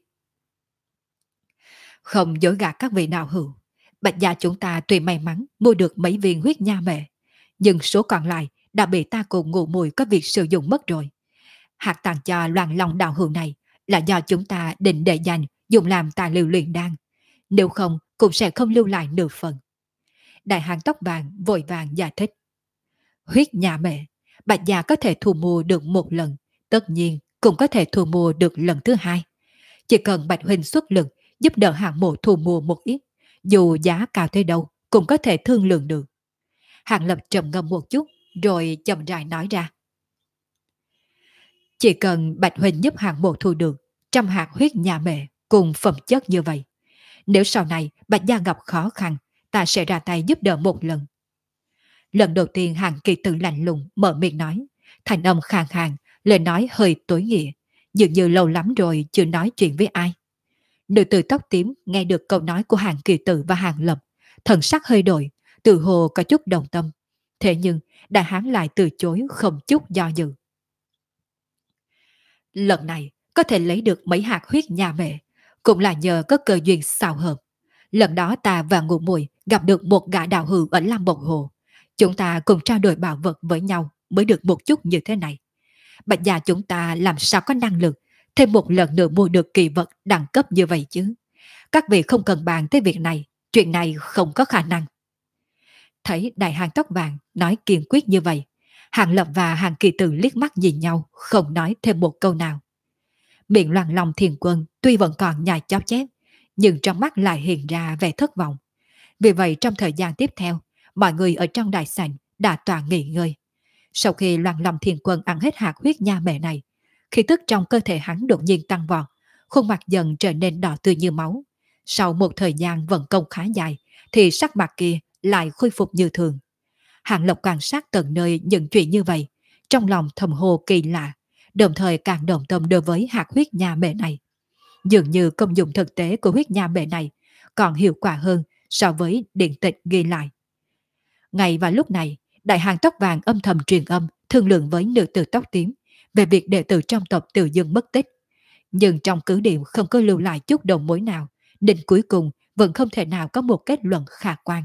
Không dối gạt các vị đạo hữu, Bạch gia chúng ta tuy may mắn mua được mấy viên huyết nha mẹ, nhưng số còn lại đã bị ta cùng ngụ mùi có việc sử dụng mất rồi. Hạt tặng cho loạn lòng đạo hữu này là do chúng ta định để dành dùng làm tài liệu luyện đan. Nếu không cũng sẽ không lưu lại nửa phần. Đại hán tóc vàng vội vàng giải thích. Huyết nhà mẹ, Bạch gia có thể thu mua được một lần, tất nhiên cũng có thể thu mua được lần thứ hai. Chỉ cần Bạch huynh xuất lực giúp đỡ hạng mộ thu mua một ít, dù giá cao thế đâu cũng có thể thương lượng được. Hạng Lập trầm ngâm một chút rồi chậm rãi nói ra. Chỉ cần Bạch huynh giúp hạng mộ thu được 100 hạt huyết nhà mẹ cùng phẩm chất như vậy, nếu sau này Bạch gia gặp khó khăn, ta sẽ ra tay giúp đỡ một lần. Lần đầu tiên Hàng Kỳ Tử lạnh lùng mở miệng nói, thành âm khàn khàn, lời nói hơi tối nghĩa, dường như lâu lắm rồi chưa nói chuyện với ai. Nữ tử tóc tím nghe được câu nói của Hàng Kỳ Tử và Hàng Lập, thần sắc hơi đổi, tự hồ có chút đồng tâm. Thế nhưng đại hán lại từ chối không chút do dự. Lần này có thể lấy được mấy hạt huyết nhà mẹ, cũng là nhờ có cơ duyên xào hợp. Lần đó ta và Ngụ Mùi gặp được một gã đạo hữu ở Lam Bộc Hồ. Chúng ta cùng trao đổi bảo vật với nhau mới được một chút như thế này. Bạch gia chúng ta làm sao có năng lực thêm một lần nữa mua được kỳ vật đẳng cấp như vậy chứ? Các vị không cần bàn tới việc này, chuyện này không có khả năng. Thấy đại hán tóc vàng nói kiên quyết như vậy, Hàng Lập và Hàng Kỳ Tử liếc mắt nhìn nhau, không nói thêm một câu nào. Miệng loạn lòng thiền quân tuy vẫn còn nhai chóp chép, nhưng trong mắt lại hiện ra vẻ thất vọng. Vì vậy trong thời gian tiếp theo, mọi người ở trong đại sảnh đã toàn nghỉ ngơi. Sau khi loạn lòng thiền quân ăn hết hạt huyết nha mẹ này, khí tức trong cơ thể hắn đột nhiên tăng vọt, khuôn mặt dần trở nên đỏ tươi như máu. Sau một thời gian vận công khá dài, thì sắc mặt kia lại khôi phục như thường. Hàng Lộc quan sát tận nơi những chuyện như vậy, trong lòng thầm hồ kỳ lạ, đồng thời càng đồng tâm đối với hạt huyết nha mẹ này. Dường như công dụng thực tế của huyết nha mẹ này còn hiệu quả hơn so với điện tịch ghi lại. Ngay vào lúc này, đại hàng tóc vàng âm thầm truyền âm thương lượng với nữ tử tóc tím về việc đệ tử trong tộc Từ Dương mất tích. Nhưng trong cứ điểm không có lưu lại chút đầu mối nào, nên cuối cùng vẫn không thể nào có một kết luận khả quan.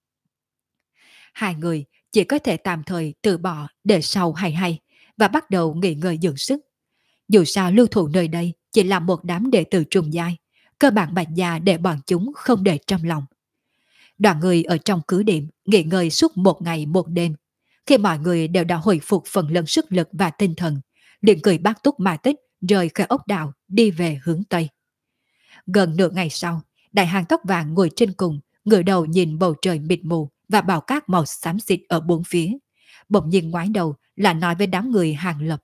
Hai người chỉ có thể tạm thời từ bỏ để sau hay và bắt đầu nghỉ ngơi dưỡng sức. Dù sao lưu thủ nơi đây chỉ là một đám đệ tử trùng giai, cơ bản Bạch gia để bọn chúng không để trong lòng. Đoàn người ở trong cứ điểm nghỉ ngơi suốt một ngày một đêm. Khi mọi người đều đã hồi phục phần lớn sức lực và tinh thần, liền cười bác túc mà tích rời khỏi ốc đảo đi về hướng Tây. Gần nửa ngày sau, đại hàng tóc vàng ngồi trên cùng, ngửa đầu nhìn bầu trời mịt mù và bào cát màu xám xịt ở bốn phía. Bỗng nhiên ngoái đầu là nói với đám người Hàng Lập.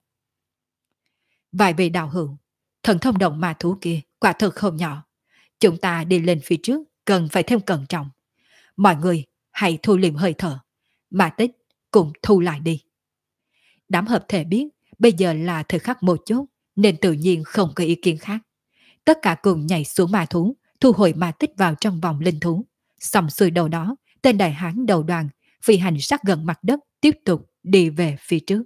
Vài vị đạo hữu, thần thông động ma thú kia quả thực không nhỏ. Chúng ta đi lên phía trước cần phải thêm cẩn trọng. Mọi người hãy thu liệm hơi thở. Ma tích cùng thu lại đi. Đám hợp thể biết bây giờ là thời khắc một chút nên tự nhiên không có ý kiến khác. Tất cả cùng nhảy xuống ma thú, thu hồi ma tích vào trong vòng linh thú. Xong xuôi đầu đó, tên đại hán đầu đoàn phi hành sát gần mặt đất tiếp tục đi về phía trước.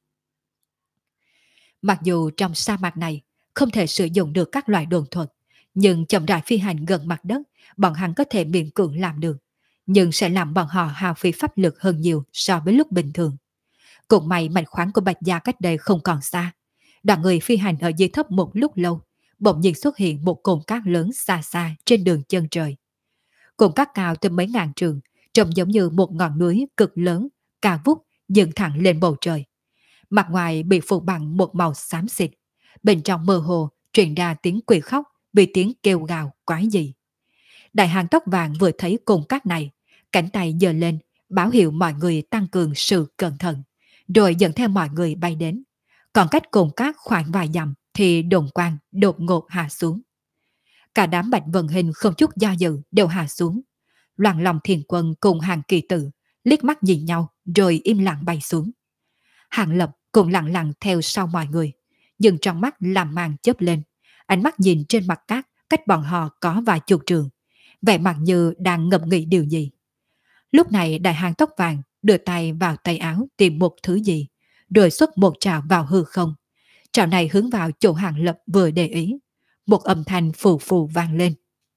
Mặc dù trong sa mạc này không thể sử dụng được các loại đồn thuật, nhưng chậm rãi phi hành gần mặt đất bọn hắn có thể miễn cưỡng làm được, nhưng sẽ làm bọn họ hao phí pháp lực hơn nhiều so với lúc bình thường. Cũng may mạch khoáng của Bạch Gia cách đây không còn xa. Đoàn người phi hành ở dưới thấp một lúc lâu, bỗng nhiên xuất hiện một cồn cát lớn xa xa trên đường chân trời. Cồn cát cao tới mấy ngàn trường, trông giống như một ngọn núi cực lớn, cao vút dựng thẳng lên bầu trời. Mặt ngoài bị phủ bằng một màu xám xịt, bên trong mơ hồ truyền ra tiếng quỷ khóc vì tiếng kêu gào quái dị. Đại hán tóc vàng vừa thấy cồn cát này, cánh tay giơ lên, báo hiệu mọi người tăng cường sự cẩn thận, rồi dẫn theo mọi người bay đến. Còn cách cồn cát khoảng vài dặm thì đồn quang đột ngột hạ xuống. Cả đám Bạch Vân Hình không chút do dự đều hạ xuống. Loạn lòng Thiền Quân cùng Hàng Kỳ Tử liếc mắt nhìn nhau rồi im lặng bay xuống. Hàng Lập cũng lặng lặng theo sau mọi người, nhưng trong mắt làm màn chớp lên, ánh mắt nhìn trên mặt cát cách bọn họ có vài chục trường, vẻ mặt như đang ngẫm nghĩ điều gì. Lúc này đại hán tóc vàng đưa tay vào tay áo tìm một thứ gì, rồi xuất một trào vào hư không. Trào này hướng vào chỗ Hàng Lập vừa để ý. Một âm thanh phù phù vang lên.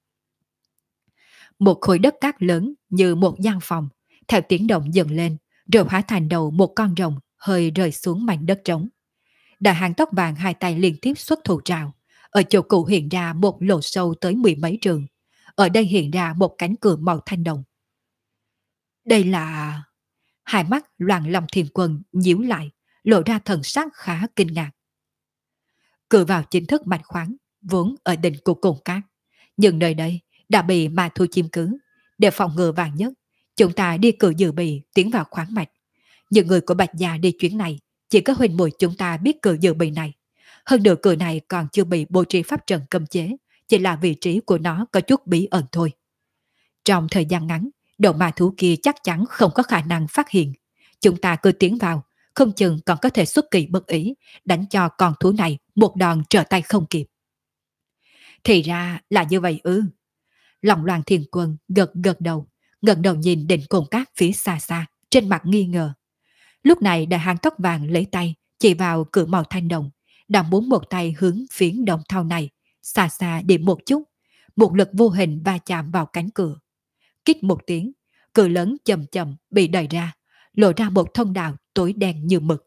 Một khối đất cát lớn như một gian phòng, theo tiếng động dần lên, rồi hóa thành đầu một con rồng hơi rơi xuống mảnh đất trống. Đại hán tóc vàng hai tay liên tiếp xuất thủ trào. Ở chỗ cũ hiện ra một lỗ sâu tới mười mấy trường. Ở đây hiện ra một cánh cửa màu thanh đồng. Đây là... Hai mắt Loạn Lòng Thiền Quân nhíu lại, lộ ra thần sắc khá kinh ngạc. Cửa vào chính thức mạch khoáng, vốn ở đỉnh của cồn cát. Nhưng nơi đây đã bị ma thu chiếm cứ. Để phòng ngừa vàng nhất, chúng ta đi cử dự bị tiến vào khoáng mạch. Những người của Bạch Gia đi chuyến này, chỉ có huynh muội chúng ta biết cử dự bị này. Hơn nữa cửa này còn chưa bị bố trí pháp trận cấm chế, chỉ là vị trí của nó có chút bí ẩn thôi. Trong thời gian ngắn, đầu ma thú kia chắc chắn không có khả năng phát hiện. Chúng ta cứ tiến vào, không chừng còn có thể xuất kỳ bất ý, đánh cho con thú này một đòn trở tay không kịp. Thì ra là như vậy ư. Lòng Loan Thiên Quân gật gật đầu, ngẩng đầu nhìn đỉnh cồn cát phía xa xa, trên mặt nghi ngờ. Lúc này đại hán tóc vàng lấy tay chỉ vào cửa màu thanh đồng, đang muốn một tay hướng phiến đồng thau này, xa xa điểm một chút, một lực vô hình va chạm vào cánh cửa. Kích một tiếng, cửa lớn chậm chậm bị đẩy ra, lộ ra một thông đạo tối đen như mực.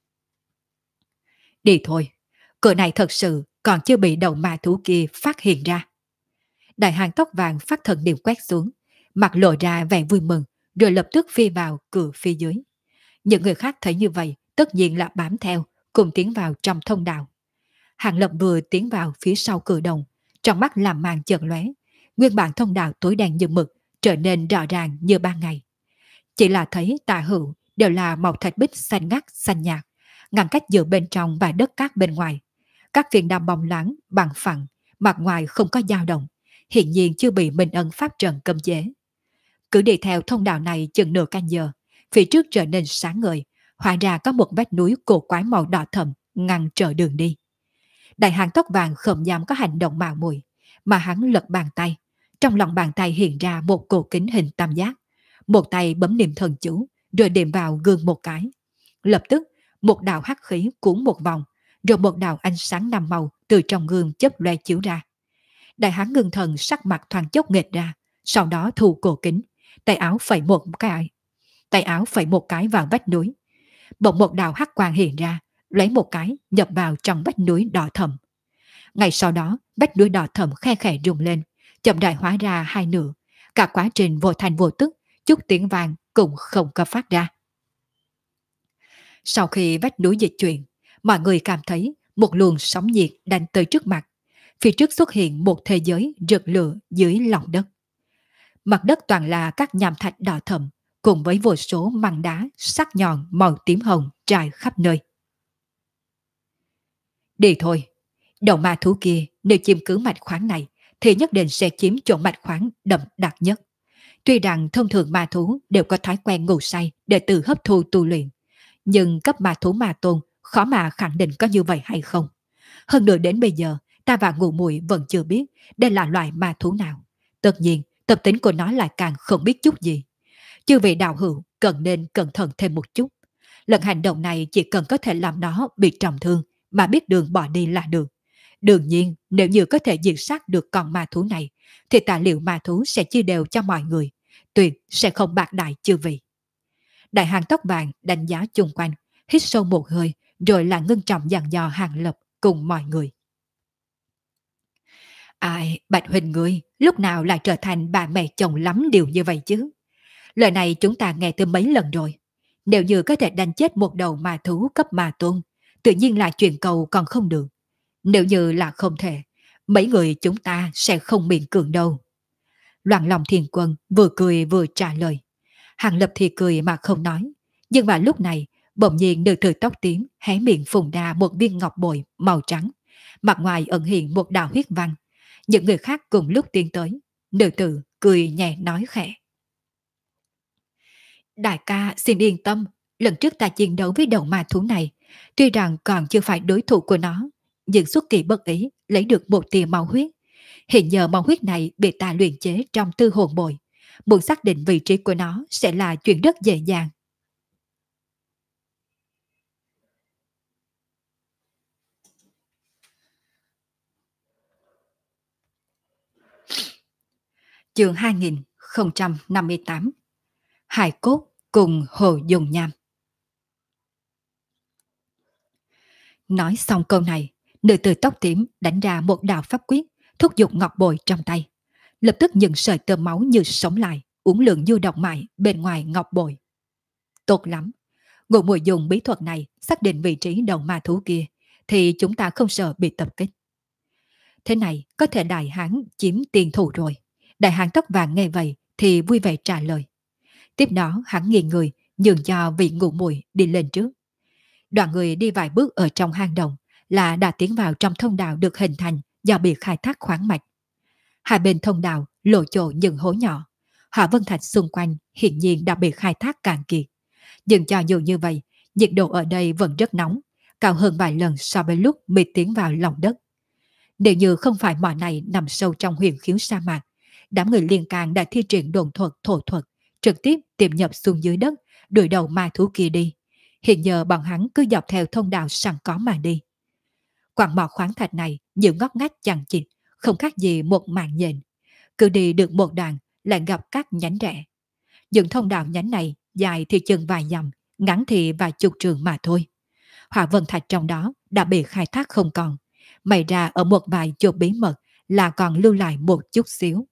Đi thôi, cửa này thật sự còn chưa bị đầu ma thú kia phát hiện ra. Đại hán tóc vàng phát thần niệm quét xuống, mặt lộ ra vẻ vui mừng, rồi lập tức phi vào cửa phía dưới. Những người khác thấy như vậy, tất nhiên là bám theo, cùng tiến vào trong thông đạo. Hàng Lập vừa tiến vào phía sau cửa đồng, trong mắt làm màn chợt lóe, nguyên bản thông đạo tối đen như mực trở nên rõ ràng như ban ngày. Chỉ là thấy tả hữu đều là màu thạch bích xanh ngắt xanh nhạt, ngăn cách giữa bên trong và đất cát bên ngoài. Các viên đá bóng loáng bằng phẳng, mặt ngoài không có dao động, hiển nhiên chưa bị Minh Ân pháp trận cấm chế. Cứ đi theo thông đạo này chừng nửa canh giờ, phía trước trở nên sáng ngời, hóa ra có một vách núi cổ quái màu đỏ thẫm ngăn trở đường đi. Đại hán tóc vàng không dám có hành động mạo muội, mà hắn lật bàn tay, trong lòng bàn tay hiện ra một cổ kính hình tam giác, một tay bấm niệm thần chú, rồi điểm vào gương một cái. Lập tức, một đạo hắc khí cuốn một vòng, rồi một đạo ánh sáng năm màu từ trong gương chớp loe chiếu ra. Đại hán ngưng thần, sắc mặt thoáng chốc nghệt ra, sau đó thu cổ kính, tay áo phẩy một cái vào vách núi. Bỗng một đạo hắc quang hiện ra, lấy một cái nhập vào trong vách núi đỏ thẫm. Ngay sau đó, vách núi đỏ thẫm khe khẽ rung lên, chậm rãi hóa ra hai nửa. Cả quá trình vô thành vô tức, chút tiếng vang cũng không có phát ra. Sau khi vách núi dịch chuyển, mọi người cảm thấy một luồng sóng nhiệt đánh tới trước mặt. Phía trước xuất hiện một thế giới rực lửa dưới lòng đất. Mặt đất toàn là các nham thạch đỏ thẫm, cùng với vô số măng đá sắc nhọn màu tím hồng trải khắp nơi. Đi thôi, đầu ma thú kia nếu chiếm cứ mạch khoáng này thì nhất định sẽ chiếm chỗ mạch khoáng đậm đặc nhất. Tuy rằng thông thường ma thú đều có thói quen ngủ say để tự hấp thu tu luyện, nhưng cấp ma thú ma tôn khó mà khẳng định có như vậy hay không. Hơn nữa đến bây giờ, ta và Ngụ Muội vẫn chưa biết đây là loại ma thú nào. Tất nhiên, tập tính của nó lại càng không biết chút gì. Chư vị đạo hữu cần nên cẩn thận thêm một chút. Lần hành động này chỉ cần có thể làm nó bị trọng thương mà biết đường bỏ đi là được. Đương nhiên, nếu như có thể diệt sát được con ma thú này thì tà liệu ma thú sẽ chia đều cho mọi người, tuyệt sẽ không bạc đại chư vị. Đại hán tóc vàng đánh giá chung quanh, hít sâu một hơi, rồi lại ngưng trọng dặn dò Hàng Lập cùng mọi người. Ai, Bạch Huỳnh ngươi, lúc nào lại trở thành bà mẹ chồng lắm điều như vậy chứ? Lời này chúng ta nghe từ mấy lần rồi. Nếu như có thể đánh chết một đầu ma thú cấp ma tôn, tự nhiên là chuyện cầu còn không được. Nếu như là không thể, mấy người chúng ta sẽ không miễn cưỡng đâu. Loạn lòng Thiên Quân vừa cười vừa trả lời. Hàng Lập thì cười mà không nói. Nhưng mà lúc này, bỗng nhiên nữ tử tóc tím hé miệng phun ra một viên ngọc bội màu trắng. Mặt ngoài ẩn hiện một đạo huyết văn. Những người khác cùng lúc tiến tới. Nữ tử cười nhẹ nói khẽ. Đại ca xin yên tâm. Lần trước ta chiến đấu với đầu ma thú này. Tuy rằng còn chưa phải đối thủ của nó. Nhưng xuất kỳ bất ý lấy được một tia máu huyết. Hiện giờ máu huyết này bị ta luyện chế trong tư hồn bội. Muốn xác định vị trí của nó sẽ là chuyện rất dễ dàng. Chương 2058. Hải cốt cùng Hồ Dùng Nham. Nói xong câu này, nữ tử tóc tím đánh ra một đạo pháp quyết, thúc giục ngọc bội trong tay. Lập tức những sợi tơ máu như sống lại, uốn lượn du động mại bên ngoài ngọc bội. Tốt lắm, ngụ muội dùng bí thuật này xác định vị trí đầu ma thú kia, thì chúng ta không sợ bị tập kích. Thế này có thể đại hán chiếm tiền thủ rồi. Đại hán tóc vàng nghe vậy thì vui vẻ trả lời. Tiếp đó hắn nghiêng người nhường cho vị ngụ muội đi lên trước. Đoàn người đi vài bước ở trong hang động là đã tiến vào trong thông đạo được hình thành do bị khai thác khoáng mạch. Hai bên thông đạo lộ chỗ những hố nhỏ. Hỏa vân thạch xung quanh hiển nhiên đã bị khai thác cạn kiệt. Nhưng cho dù như vậy, nhiệt độ ở đây vẫn rất nóng, cao hơn vài lần so với lúc bị tiến vào lòng đất. Nếu như không phải mỏ này nằm sâu trong huyền khiếu sa mạc, đám người liên can đã thi triển đồn thuật thổ thuật, trực tiếp tiềm nhập xuống dưới đất, đuổi đầu ma thú kia đi. Hiện giờ bọn hắn cứ dọc theo thông đạo sẵn có mà đi. Quặng mỏ khoáng thạch này nhiều ngóc ngách chằng chịt, không khác gì một màn nhện. Cứ đi được một đoạn lại gặp các nhánh rẽ. Những thông đạo nhánh này dài thì chừng vài dặm, ngắn thì vài chục trường mà thôi. Hỏa vân thạch trong đó đã bị khai thác không còn. May ra ở một vài chỗ bí mật là còn lưu lại một chút xíu.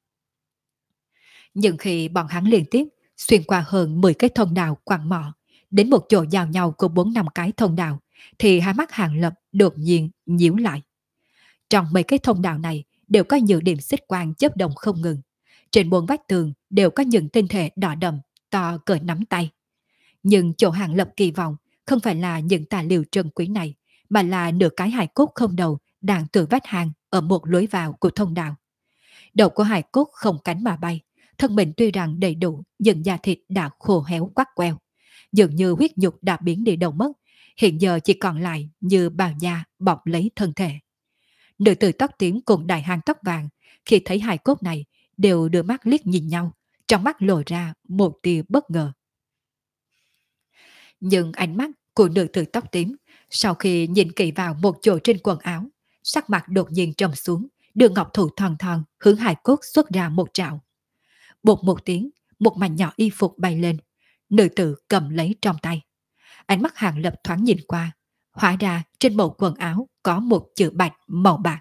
Nhưng khi bọn hắn liên tiếp xuyên qua hơn 10 cái thông đạo quặng mỏ, đến một chỗ giao nhau của 4-5 cái thông đạo, thì hai mắt Hàng Lập đột nhiên nhíu lại. Trong mấy cái thông đạo này đều có nhiều điểm xích quang chớp động không ngừng. Trên bốn vách tường đều có những tinh thể đỏ đậm, to cỡ nắm tay. Nhưng chỗ Hàng Lập kỳ vọng không phải là những tài liệu trân quý này, mà là nửa cái hài cốt không đầu đang từ vách hang ở một lối vào của thông đạo. Đầu của hài cốt không cánh mà bay, thân mình tuy rằng đầy đủ nhưng da thịt đã khô héo quắt queo. Dường như huyết nhục đã biến đi đâu mất, hiện giờ chỉ còn lại như bào da bọc lấy thân thể. Nữ tử tóc tím cùng đại hán tóc vàng khi thấy hài cốt này đều đưa mắt liếc nhìn nhau, trong mắt lộ ra một tia bất ngờ. Nhưng ánh mắt của nữ tử tóc tím sau khi nhìn kỹ vào một chỗ trên quần áo, sắc mặt đột nhiên trầm xuống, đưa ngọc thủ thon thon hướng hài cốt xuất ra một trảo. Bột một tiếng, một mảnh nhỏ y phục bay lên, nữ tử cầm lấy trong tay. Ánh mắt Hàng Lập thoáng nhìn qua, hóa ra trên mẫu quần áo có một chữ bạch màu bạc.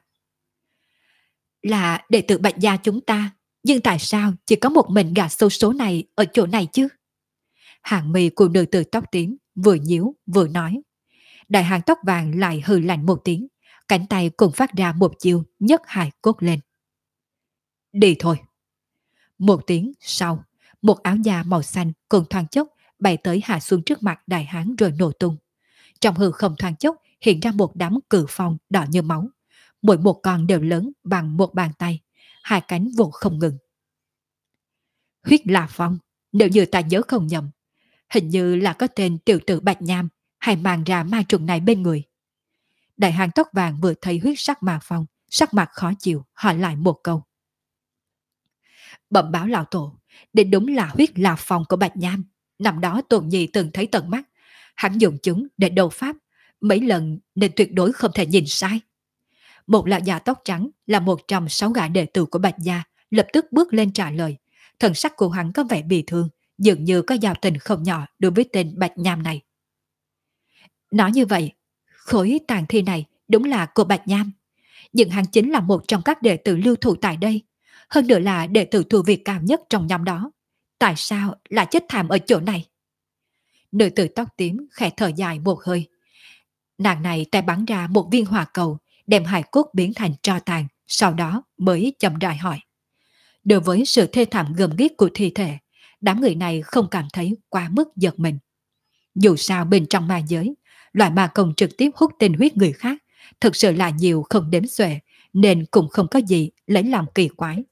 Là đệ tử Bạch gia chúng ta, nhưng tại sao chỉ có một mình gà xấu số này ở chỗ này chứ? Hàng mi của nữ tử tóc tím vừa nhíu vừa nói. Đại hán tóc vàng lại hừ lạnh một tiếng, cánh tay cùng phát ra một chiêu nhấc hài cốt lên. Đi thôi. Một tiếng sau, một áo da màu xanh cùng thoáng chốc bay tới hạ xuống trước mặt đại hán rồi nổ tung. Trong hư không thoáng chốc hiện ra một đám cự phong đỏ như máu. Mỗi một con đều lớn bằng một bàn tay, hai cánh vỗ không ngừng. Huyết là phong, nếu như ta nhớ không nhầm, hình như là có tên tiểu tử Bạch Nham hay mang ra ma trùng này bên người. Đại hán tóc vàng vừa thấy huyết sắc mà phong, sắc mặt khó chịu, hỏi lại một câu. Bẩm báo lão tổ, đến đúng là huyết là phong của Bạch Nham. Năm đó Tôn Nhi từng thấy tận mắt, hắn dùng chúng để đấu pháp mấy lần nên tuyệt đối không thể nhìn sai. Một lão già tóc trắng là một trong 6 gã đệ tử của Bạch Gia, lập tức bước lên trả lời. Thần sắc của hắn có vẻ bị thương, dường như có giao tình không nhỏ đối với tên Bạch Nham này. Nói như vậy, khối tàn thi này đúng là của Bạch Nham. Nhưng hắn chính là một trong các đệ tử lưu thủ tại đây. Hơn nữa là đệ tử tu vi cao nhất trong nhóm đó. Tại sao lại chết thảm ở chỗ này? Nữ tử tóc tím khẽ thở dài một hơi. Nàng này tay bắn ra một viên hỏa cầu, đem hài cốt biến thành tro tàn, sau đó mới chậm rãi hỏi. Đối với sự thê thảm gầm ghiếc của thi thể, đám người này không cảm thấy quá mức giật mình. Dù sao bên trong ma giới, loại ma công trực tiếp hút tinh huyết người khác, thực sự là nhiều không đếm xuể, nên cũng không có gì lấy làm kỳ quái.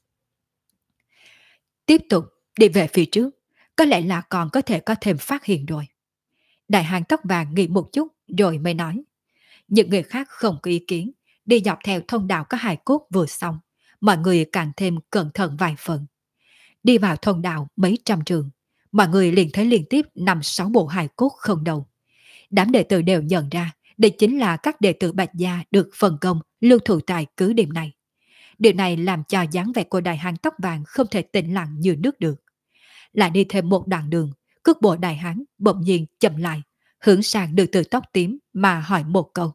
Tiếp tục đi về phía trước, có lẽ là còn có thể có thêm phát hiện rồi. Đại hán tóc vàng nghĩ một chút rồi mới nói. Những người khác không có ý kiến, đi dọc theo thông đạo có hài cốt vừa xong, mọi người càng thêm cẩn thận vài phần. Đi vào thông đạo mấy trăm trường, mọi người liền thấy liên tiếp 5-6 bộ hài cốt không đầu. Đám đệ tử đều nhận ra đây chính là các đệ tử Bạch Gia được phân công lưu thủ tại cứ điểm này. Điều này làm cho dáng vẻ của đại hán tóc vàng không thể tĩnh lặng như nước được. Lại đi thêm một đoạn đường, cước bộ đại hán bỗng nhiên chậm lại, hướng sang nữ tử tóc tím mà hỏi một câu.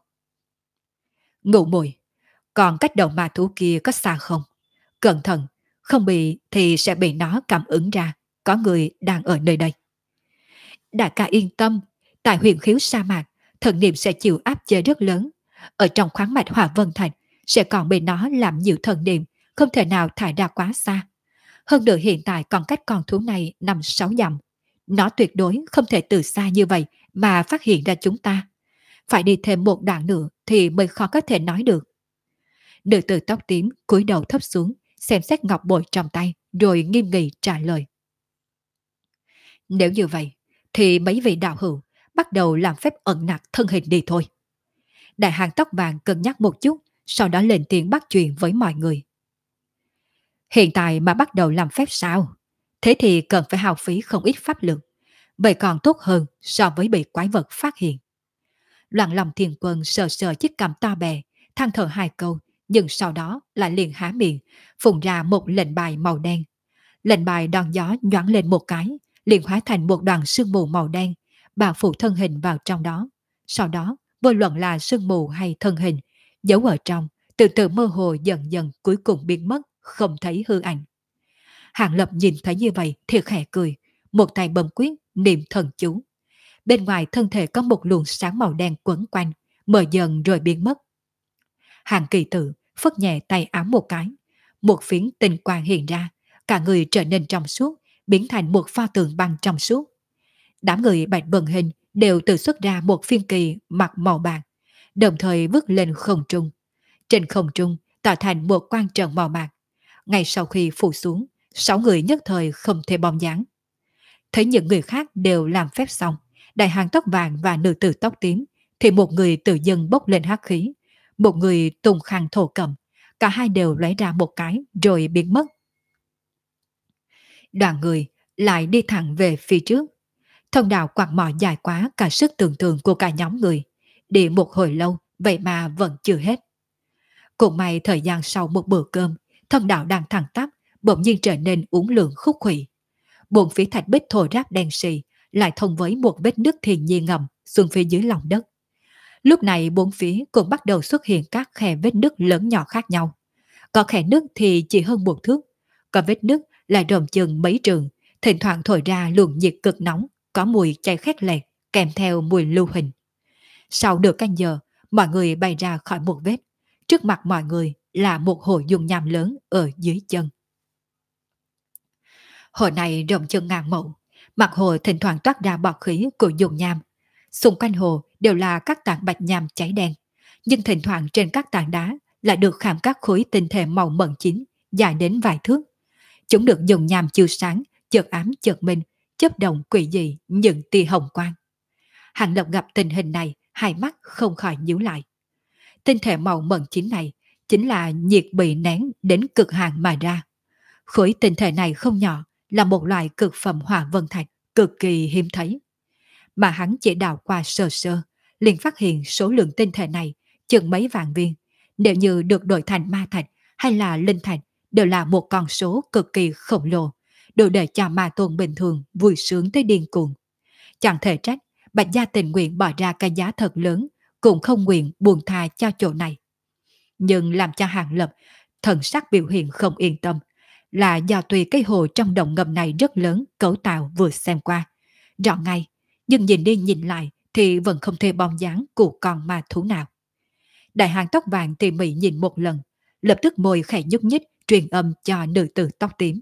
Ngụ muội, còn cách đầu ma thú kia có xa không? Cẩn thận, không bị thì sẽ bị nó cảm ứng ra, có người đang ở nơi đây. Đại ca yên tâm, tại huyền khiếu sa mạc, thần niệm sẽ chịu áp chế rất lớn. Ở trong khoáng mạch Hỏa Vân Thành sẽ còn bị nó làm nhiều thần niệm, không thể nào thải ra quá xa. Hơn nữa hiện tại còn cách con thú này 5-6 dặm. Nó tuyệt đối không thể từ xa như vậy mà phát hiện ra chúng ta. Phải đi thêm một đoạn nữa thì mới khó có thể nói được. Nữ tử tóc tím cúi đầu thấp xuống, xem xét ngọc bội trong tay, rồi nghiêm nghị trả lời. Nếu như vậy, thì mấy vị đạo hữu bắt đầu làm phép ẩn nặc thân hình đi thôi. Đại hán tóc vàng cân nhắc một chút, sau đó lên tiếng bắt chuyện với mọi người. Hiện tại mà bắt đầu làm phép sao? Thế thì cần phải hao phí không ít pháp lực. Vậy còn tốt hơn so với bị quái vật phát hiện. Loạn lòng thiền quân sờ sờ chiếc cằm to bè, than thở 2 câu, nhưng sau đó lại liền há miệng, phun ra một lệnh bài màu đen. Lệnh bài đòn gió nhoáng lên một cái, liền hóa thành một đoàn sương mù màu đen, bao phủ thân hình vào trong đó. Sau đó, vô luận là sương mù hay thân hình, giấu ở trong, từ từ mơ hồ dần dần cuối cùng biến mất, không thấy hư ảnh. Hàng Lập nhìn thấy như vậy thì khẽ cười, một tay bấm quyết, niệm thần chú. Bên ngoài thân thể có một luồng sáng màu đen quấn quanh, mờ dần rồi biến mất. Hàng Kỳ Tử phất nhẹ tay áo một cái, một phiến tinh quang hiện ra, cả người trở nên trong suốt, biến thành một pho tượng băng trong suốt. Đám người Bạch Vân Hình đều tự xuất ra một phiên kỳ mặt màu bạc, đồng thời vứt lên không trung. Trên không trung tạo thành một quang trận màu bạc. Ngay sau khi phủ xuống, 6 người nhất thời không thể bóng dáng. Thấy những người khác đều làm phép xong, đại hán tóc vàng và nữ tử tóc tím, thì một người tự dưng bốc lên hắc khí, một người tung khăn thổ cầm, cả hai đều lóe ra một cái rồi biến mất. Đoàn người lại đi thẳng về phía trước. Thông đạo quạt mỏ dài quá cả sức tưởng tượng của cả nhóm người. Đi một hồi lâu, vậy mà vẫn chưa hết. Cũng may thời gian sau một bữa cơm, thông đạo đang thẳng tắp, bỗng nhiên trở nên uốn lượn khúc khuỷu. Bốn phía thạch bích thổ ráp đen xì, lại thông với một vết nứt thiên nhiên ngầm xuống phía dưới lòng đất. Lúc này bốn phía cũng bắt đầu xuất hiện các khe vết nứt lớn nhỏ khác nhau. Có khe nứt thì chỉ hơn 1 thước, có vết nứt lại rộng chừng mấy trường, thỉnh thoảng thổi ra luồng nhiệt cực nóng, có mùi cháy khét lẹt, kèm theo mùi lưu huỳnh. Sau nửa canh giờ, mọi người bay ra khỏi một vết. Trước mặt mọi người là một hồ dung nham lớn ở dưới chân. Hồ này rộng chừng ngàn mẫu, mặt hồ thỉnh thoảng toát ra bọt khí của dung nham. Xung quanh hồ đều là các tảng bạch nham cháy đen, nhưng thỉnh thoảng trên các tảng đá lại được khảm các khối tinh thể màu mận chín, dài đến vài thước. Chúng được dùng nham chiếu sáng, chợt ám chợt minh, chớp động quỷ dị những tia hồng quang. Hàng Lập gặp tình hình này, hai mắt không khỏi nhíu lại. Tinh thể màu mận chín này chính là nhiệt bị nén đến cực hạn mà ra. Khối tinh thể này không nhỏ, là một loại cực phẩm hỏa vân thạch cực kỳ hiếm thấy. Mà hắn chỉ đào qua sơ sơ, liền phát hiện số lượng tinh thể này chừng mấy vạn viên, Nếu như được đổi thành ma thạch hay là linh thạch đều là một con số cực kỳ khổng lồ, đủ để cho ma tôn bình thường vui sướng tới điên cuồng. Chẳng thể trách, Bạch Gia tình nguyện bỏ ra cái giá thật lớn, cũng không nguyện buông tha cho chỗ này. Nhưng làm cho Hàng Lập thần sắc biểu hiện không yên tâm, là do tùy cái hồ trong động ngầm này rất lớn, cấu tạo vừa xem qua. Rõ ngay, nhưng nhìn đi nhìn lại thì vẫn không thể bóng dáng của con ma thú nào. Đại hàng tóc vàng tỉ mỉ nhìn một lần, lập tức môi khẽ nhúc nhích truyền âm cho nữ tử tóc tím.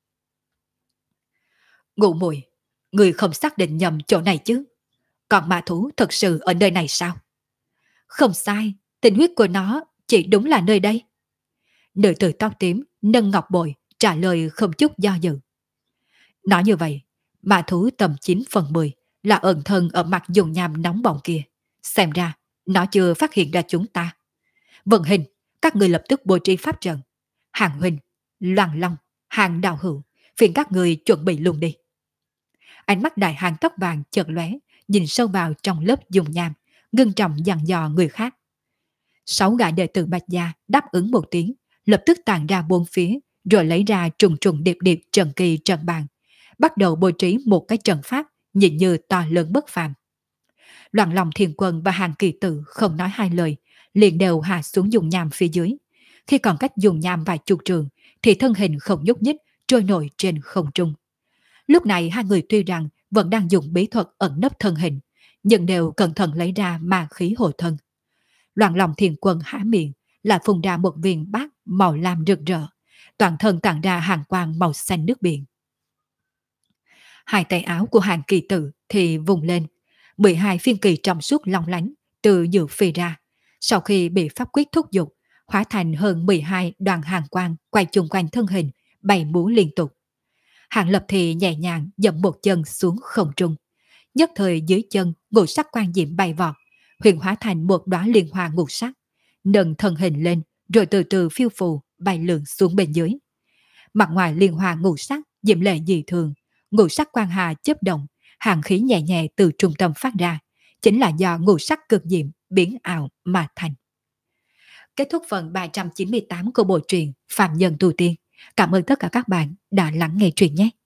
Ngụ muội, người không xác định nhầm chỗ này chứ? Còn ma thú thật sự ở nơi này sao? Không sai, tình huyết của nó chỉ đúng là nơi đây. Nữ tử tóc tím nâng ngọc bội trả lời không chút do dự. Nói như vậy, ma thú tầm 9 phần 10 là ẩn thân ở mặt dùng nham nóng bỏng kia. Xem ra, nó chưa phát hiện ra chúng ta. Vận hình, các người lập tức bố trí pháp trận. Hàng huynh, Loan Long, Hàng đạo hữu, phiền các người chuẩn bị luôn đi. Ánh mắt đại hàng tóc vàng chợt lóe, nhìn sâu vào trong lớp dùng nham, ngưng trọng dặn dò người khác. 6 gã đệ tử Bạch Gia đáp ứng một tiếng, lập tức tàn ra bốn phía, rồi lấy ra trùng trùng điệp điệp trận kỳ trận bàn, bắt đầu bố trí một cái trận pháp nhìn như to lớn bất phàm. Loạn lòng Thiên Quân và Hàng Kỳ Tử không nói hai lời, liền đều hạ xuống dùng nham phía dưới. Khi còn cách dùng nham vài chục trường, thì thân hình không nhúc nhích, trôi nổi trên không trung. Lúc này hai người tuy rằng vẫn đang dùng bí thuật ẩn nấp thân hình, nhưng đều cẩn thận lấy ra ma khí hộ thân. Loạn lòng Thiên Quân há miệng, là phun ra một viên bát màu lam rực rỡ, toàn thân tản ra hàng quang màu xanh nước biển. Hai tay áo của Hàng Kỳ Tử thì vùng lên, 12 phiên kỳ trong suốt long lánh từ giữa phi ra, sau khi bị pháp quyết thúc giục, hóa thành hơn 12 đoàn hàng quang quay chung quanh thân hình, bay múa liên tục. Hàng Lập thì nhẹ nhàng dậm một chân xuống không trung, nhất thời dưới chân ngũ sắc quang diệm bay vọt, huyền hóa thành một đóa liên hoa ngũ sắc, nâng thân hình lên rồi từ từ phiêu phù bay lượn xuống bên dưới. Mặt ngoài liên hoa ngũ sắc diệm lệ dị thường, ngũ sắc quang hà chớp động, hàng khí nhẹ nhẹ từ trung tâm phát ra, chính là do ngũ sắc cực diệm biến ảo mà thành. Kết thúc phần 398 của bộ truyện Phạm Nhân Tu Tiên. Cảm ơn tất cả các bạn đã lắng nghe truyện nhé.